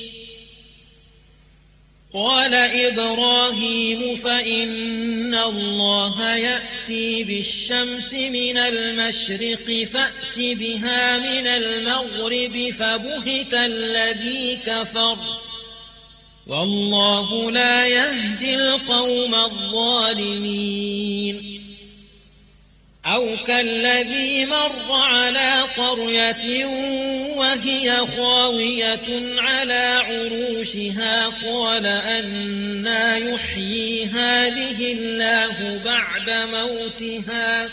قال إبراهيم فإن الله يأتي بالشمس من المشرق فأت بها من المغرب فبهت الذي كفر والله لا يهدي القوم الظالمين. أو كالذي مر على قرية وهي خاوية على عروشها قال أنى يحيي هذه الله بعد موتها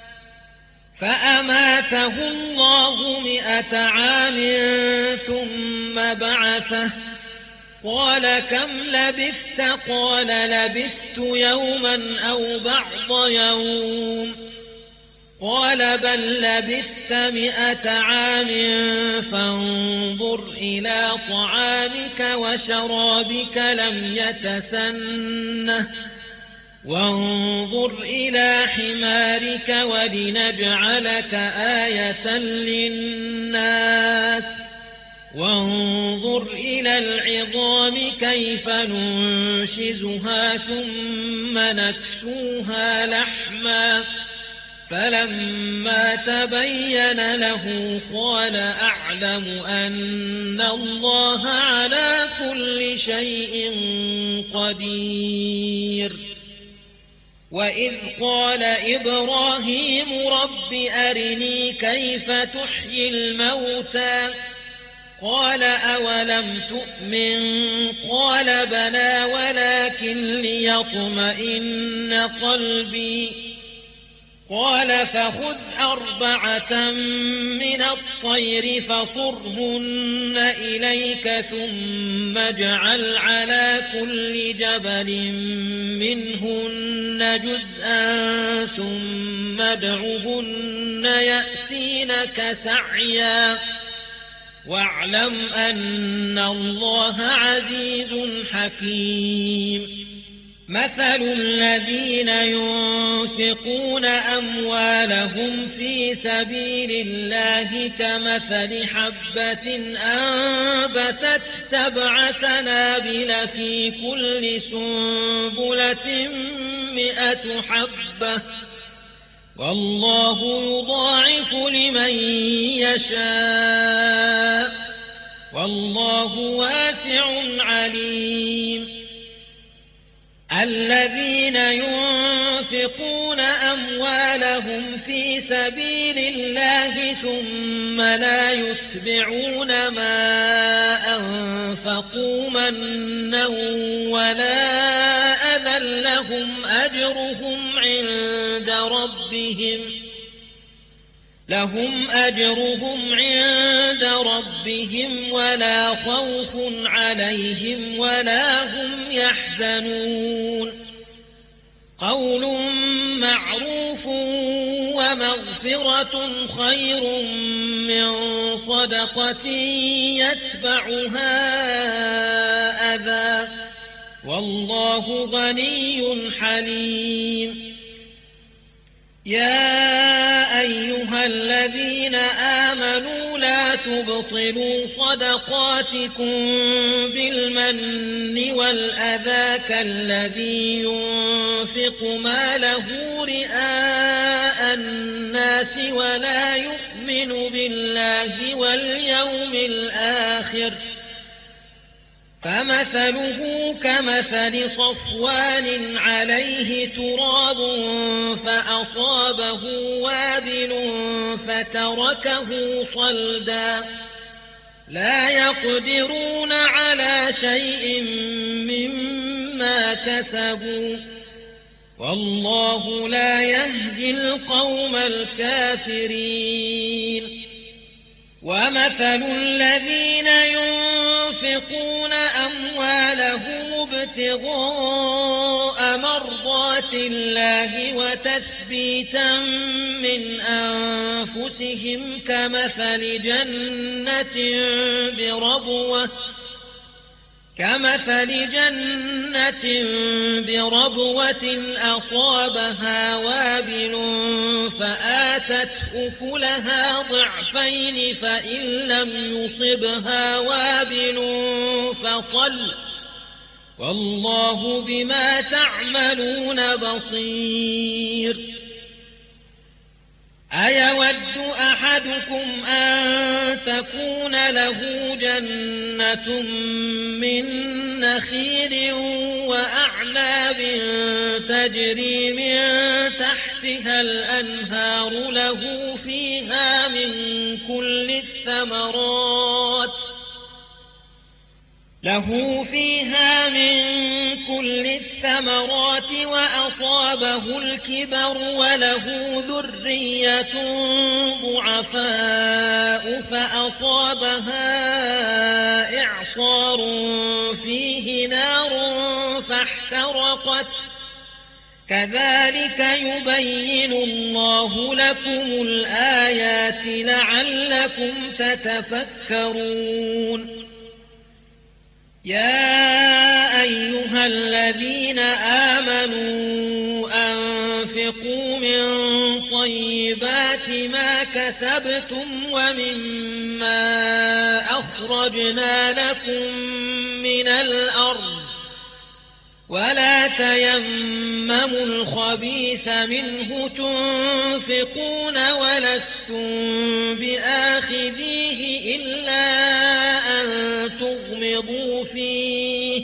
فأماته الله 100 عام ثم بعثه قال كم لبثت قال لبثت يوما أو بعض يوم قال بل لبثت 100 عام فانظر إلى طعامك وشرابك لم يتسنه وانظر إلى حمارك ولنجعلك آية للناس وانظر إلى العظام كيف ننشزها ثم نكسوها لحما فلما تبين له قال أعلم أن الله على كل شيء قدير. وإذ قال إبراهيم رب أرني كيف تحيي الموتى قال أولم تؤمن قال بلى ولكن ليطمئن قلبي قال فخذ 4 من الطير فصرهن إليك ثم اجعل على كل جبل منهن جزءا ثم ادعهن يأتينك سعيا واعلم أن الله عزيز حكيم مثل الذين ينفقون أموالهم في سبيل الله كمثل حبة أنبتت 7 سنابل في كل سنبلة 100 حبة والله يضاعف لمن يشاء والله واسع عليم الذين ينفقون أموالهم في سبيل الله ثم لا يتبعون ما أنفقوا منا ولا أذى لهم أجرهم عند ربهم ولا خوف عليهم ولا هم يحزنون قول معروف ومغفرة خير من صدقة يتبعها أذى والله غني حليم يا أيها الذين آمنوا لا تبطلوا صدقاتكم بالمن والأذى كالذي ينفق ماله رئاء الناس ولا يؤمن بالله واليوم الآخر فمثله كمثل صفوان عليه تراب فأصابه وابل فتركه صلدا لا يقدرون على شيء مما كسبوا والله لا يهدي القوم الكافرين ومثل الذين ينفقون أموالهم ابتغاء مرضات الله وتثبيتا من أنفسهم كمثل جنة بربوة أصابها وابل فآتت أكلها ضعفين فإن لم يصبها وابل فصل والله بما تعملون بصير أيود أحدكم أن تكون له جنة من نخيل وأعناب تجري من تحتها الأنهار له فيها من كل الثمرات وأصابه الكبر وله ذرية ضعفاء فأصابها إعصار فيه نار فاحترقت كذلك يبين الله لكم الآيات لعلكم تتفكرون يا أيها الذين آمنوا أنفقوا من طيبات ما كسبتم ومما أخرجنا لكم من الأرض ولا تيمموا الخبيث منه تنفقون ولستم بآخذيه إلا أن تغمضوا فيه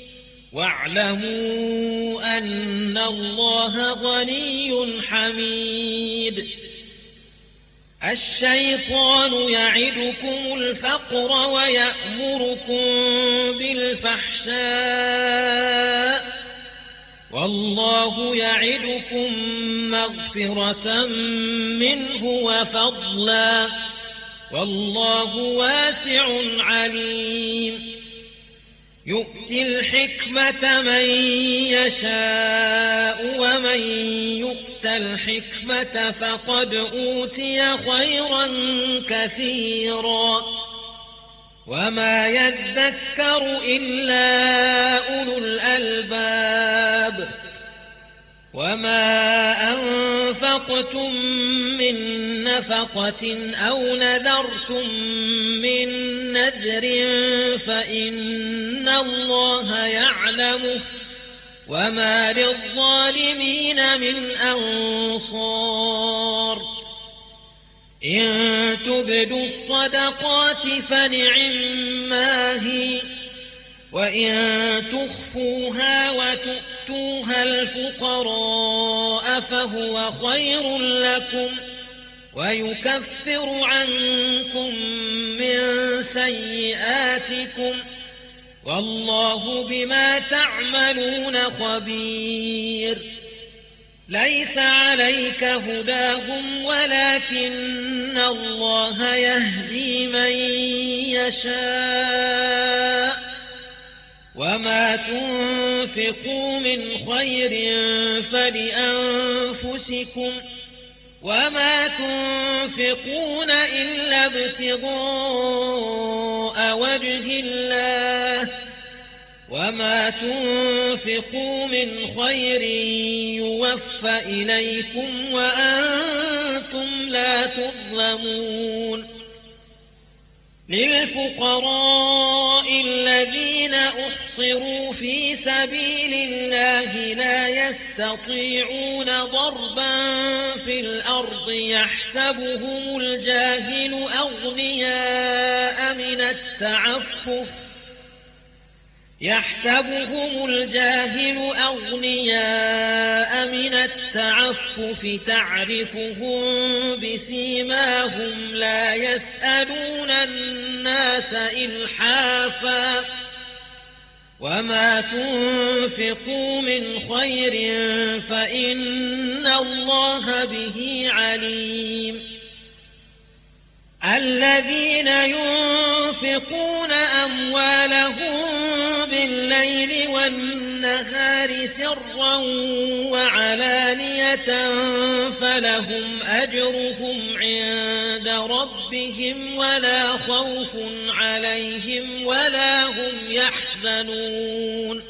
واعلموا أن الله غني حميد الشيطان يعدكم الفقر ويأمركم بالفحشاء والله يعدكم مغفرة منه وفضلا والله واسع عليم يؤتي الحكمة من يشاء ومن يؤت الحكمة فقد أوتي خيرا كثيرا وما يذكر إلا أولو الألباب وما أنفقتم من نفقة أو نذرتم من نذر فإن الله يعلمه وما للظالمين من أنصار إن تبدوا الصدقات فنعما هي وإن تخفوها وتؤتوها الفقراء فهو خير لكم ويكفر عنكم من سيئاتكم والله بما تعملون خبير ليس عليك هداهم ولكن الله يهدي من يشاء وما تنفقوا من خير فلأنفسكم وما تنفقون إلا ابتغاء وجه الله وما تنفقوا من خير يوفى إليكم وأنتم لا تظلمون للفقراء الذين أحصروا في سبيل الله لا يستطيعون ضربا في الأرض يحسبهم الجاهل أغنياء من التعفف تعرفهم بسيماهم لا يسألون الناس إلحافا وما تنفقوا من خير فإن الله به عليم الذين ينفقون أموالهم بالليل والنهار سرا وعلانية فلهم أجرهم عند ربهم ولا خوف عليهم ولا هم يحزنون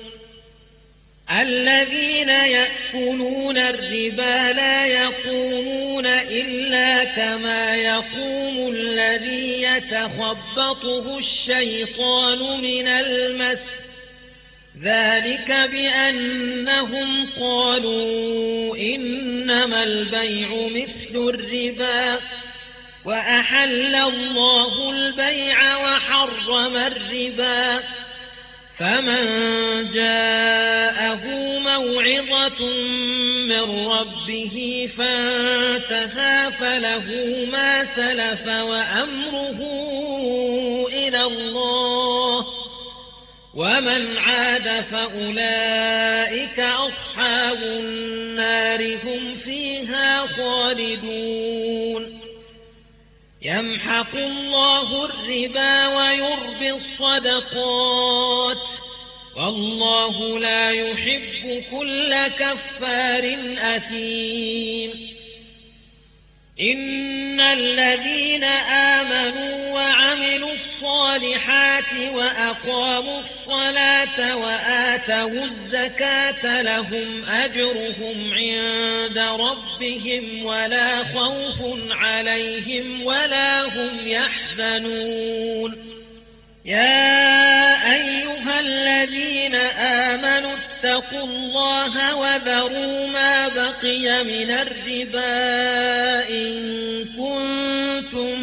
الذين يأكلون الربا لا يقومون إلا كما يقوم الذي يتخبطه الشيطان من المس ذلك بأنهم قالوا إنما البيع مثل الربا وأحل الله البيع وحرم الربا فمن جاءه موعظة من ربه فانتهى فله ما سلف وأمره إلى الله ومن عاد فأولئك أصحاب النار هم فيها خالدون يمحق الله الربا ويربي الصدقات والله لا يحب كل كفار أثيم إن الذين آمنوا وعملوا الصالحات وأقاموا الصلاة وآتوا الزكاة لهم أجرهم عند ربهم ولا خوف عليهم ولا هم يحزنون يا أيها الذين آمنوا اتقوا الله وذروا ما بقي من الربا إن كنتم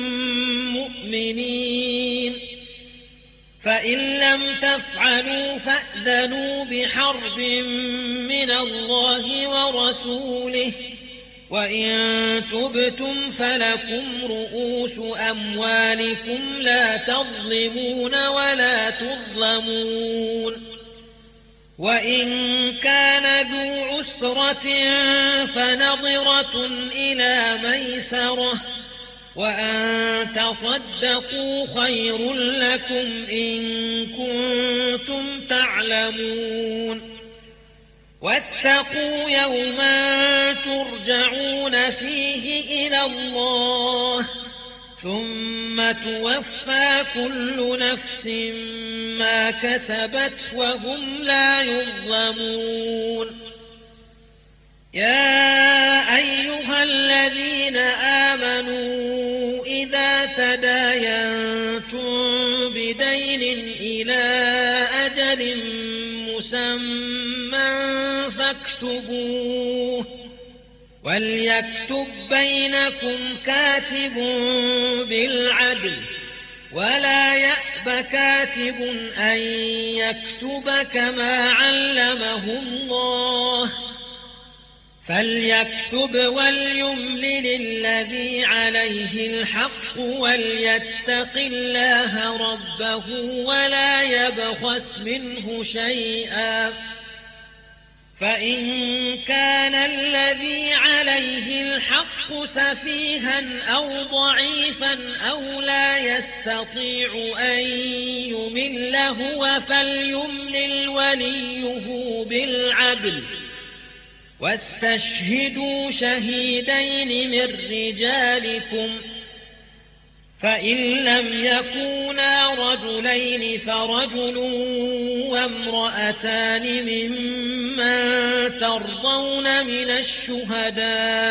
مؤمنين فإن لم تفعلوا فأذنوا بحرب من الله ورسوله وإن تبتم فلكم رؤوس أموالكم لا تظلمون ولا تظلمون وإن كان ذو عسرة فنظرة إلى ميسرة وأن تصدقوا خير لكم إن كنتم تعلمون واتقوا يوما ترجعون فيه إلى الله ثم توفى كل نفس ما كسبت وهم لا يظلمون يا أيها الذين آمنوا إذا تداينتم بدين إلى أجل مسمى فاكتبوه وليكتب بينكم كاتب بالعدل ولا يأب كاتب أن يكتب كما علمه الله فليكتب وليملل الذي عليه الحق وليتق الله ربه ولا يبخس منه شيئا فإن كان الذي عليه الحق سفيها أو ضعيفا أو لا يستطيع أن يمل هو فليملل وليه بالعدل واستشهدوا شهيدين من رجالكم فإن لم يكونا رجلين فرجل وامرأتان ممن ترضون من الشهداء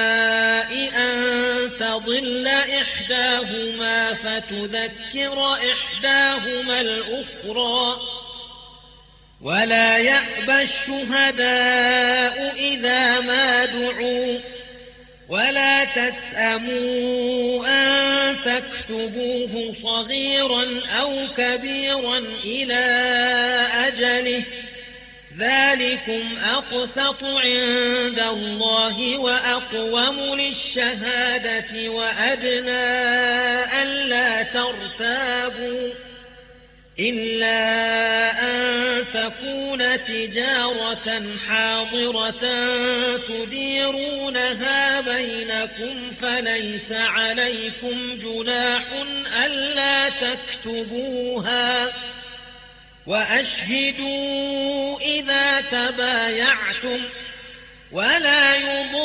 أن تضل إحداهما فتذكر إحداهما الأخرى ولا يأبى الشهداء إذا ما دعوا ولا تسأموا أن تكتبوه صغيرا أو كبيرا إلى أجله ذلكم أقسط عند الله وأقوم للشهادة وأدنى ألا ترتابوا إلا أن تكون تجارة حاضرة تديرونها بينكم فليس عليكم جناح ألا تكتبوها وأشهدوا إذا تبايعتم ولا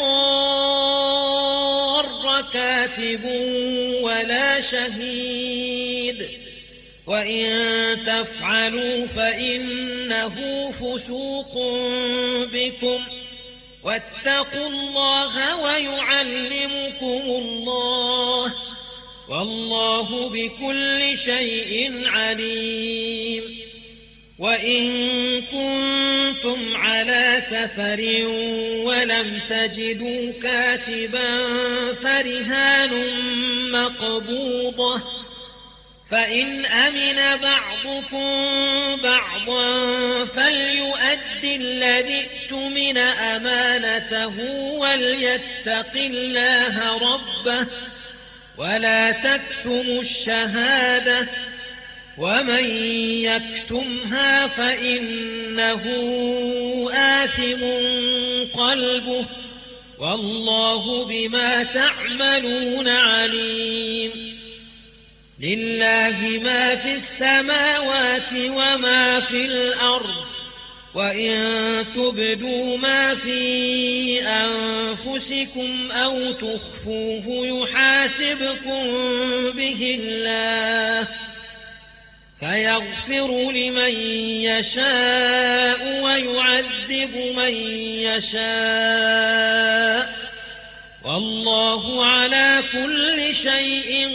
يضار كاتب ولا شهيد وإن تفعلوا فإنه فسوق بكم واتقوا الله ويعلمكم الله والله بكل شيء عليم وإن كنتم على سفر ولم تجدوا كاتبا فرهان مقبوضة فإن أمن بعضكم بعضا فليؤد الذي اؤتمن أمانته وليتق الله ربه ولا تكتموا الشهادة ومن يكتمها فإنه آثم قلبه والله بما تعملون عليم لله ما في السماوات وما في الأرض وإن تبدوا ما في أنفسكم أو تخفوه يحاسبكم به الله فيغفر لمن يشاء ويعذب من يشاء والله على كل شيء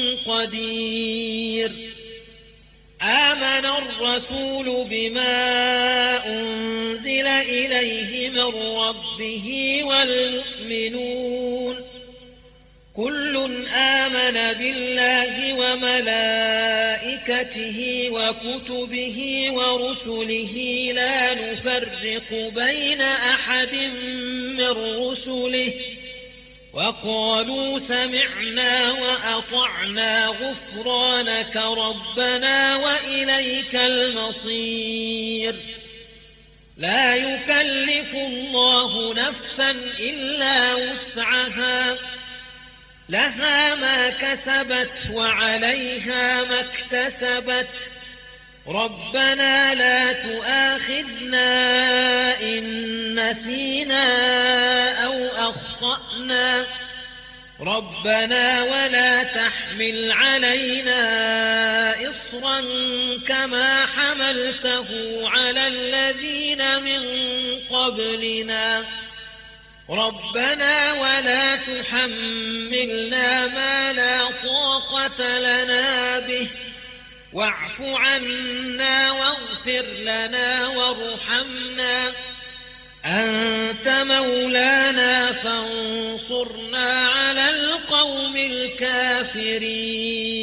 قدير آمن الرسول بما أنزل إليه من ربه والمؤمنون كل آمن بالله وملائكته وكتبه ورسله لا نفرق بين أحد من رسله وقالوا سمعنا وأطعنا غفرانك ربنا وإليك المصير لا يكلف الله نفسا إلا وسعها لها ما كسبت وعليها ما اكتسبت ربنا لا تؤاخذنا إن نسينا أو أخطأنا ربنا ولا تحمل علينا إصرا كما حملته على الذين من قبلنا ربنا ولا تحملنا ما لا طاقة لنا به واعف عنا واغفر لنا وارحمنا أنت مولانا فانصرنا على القوم الكافرين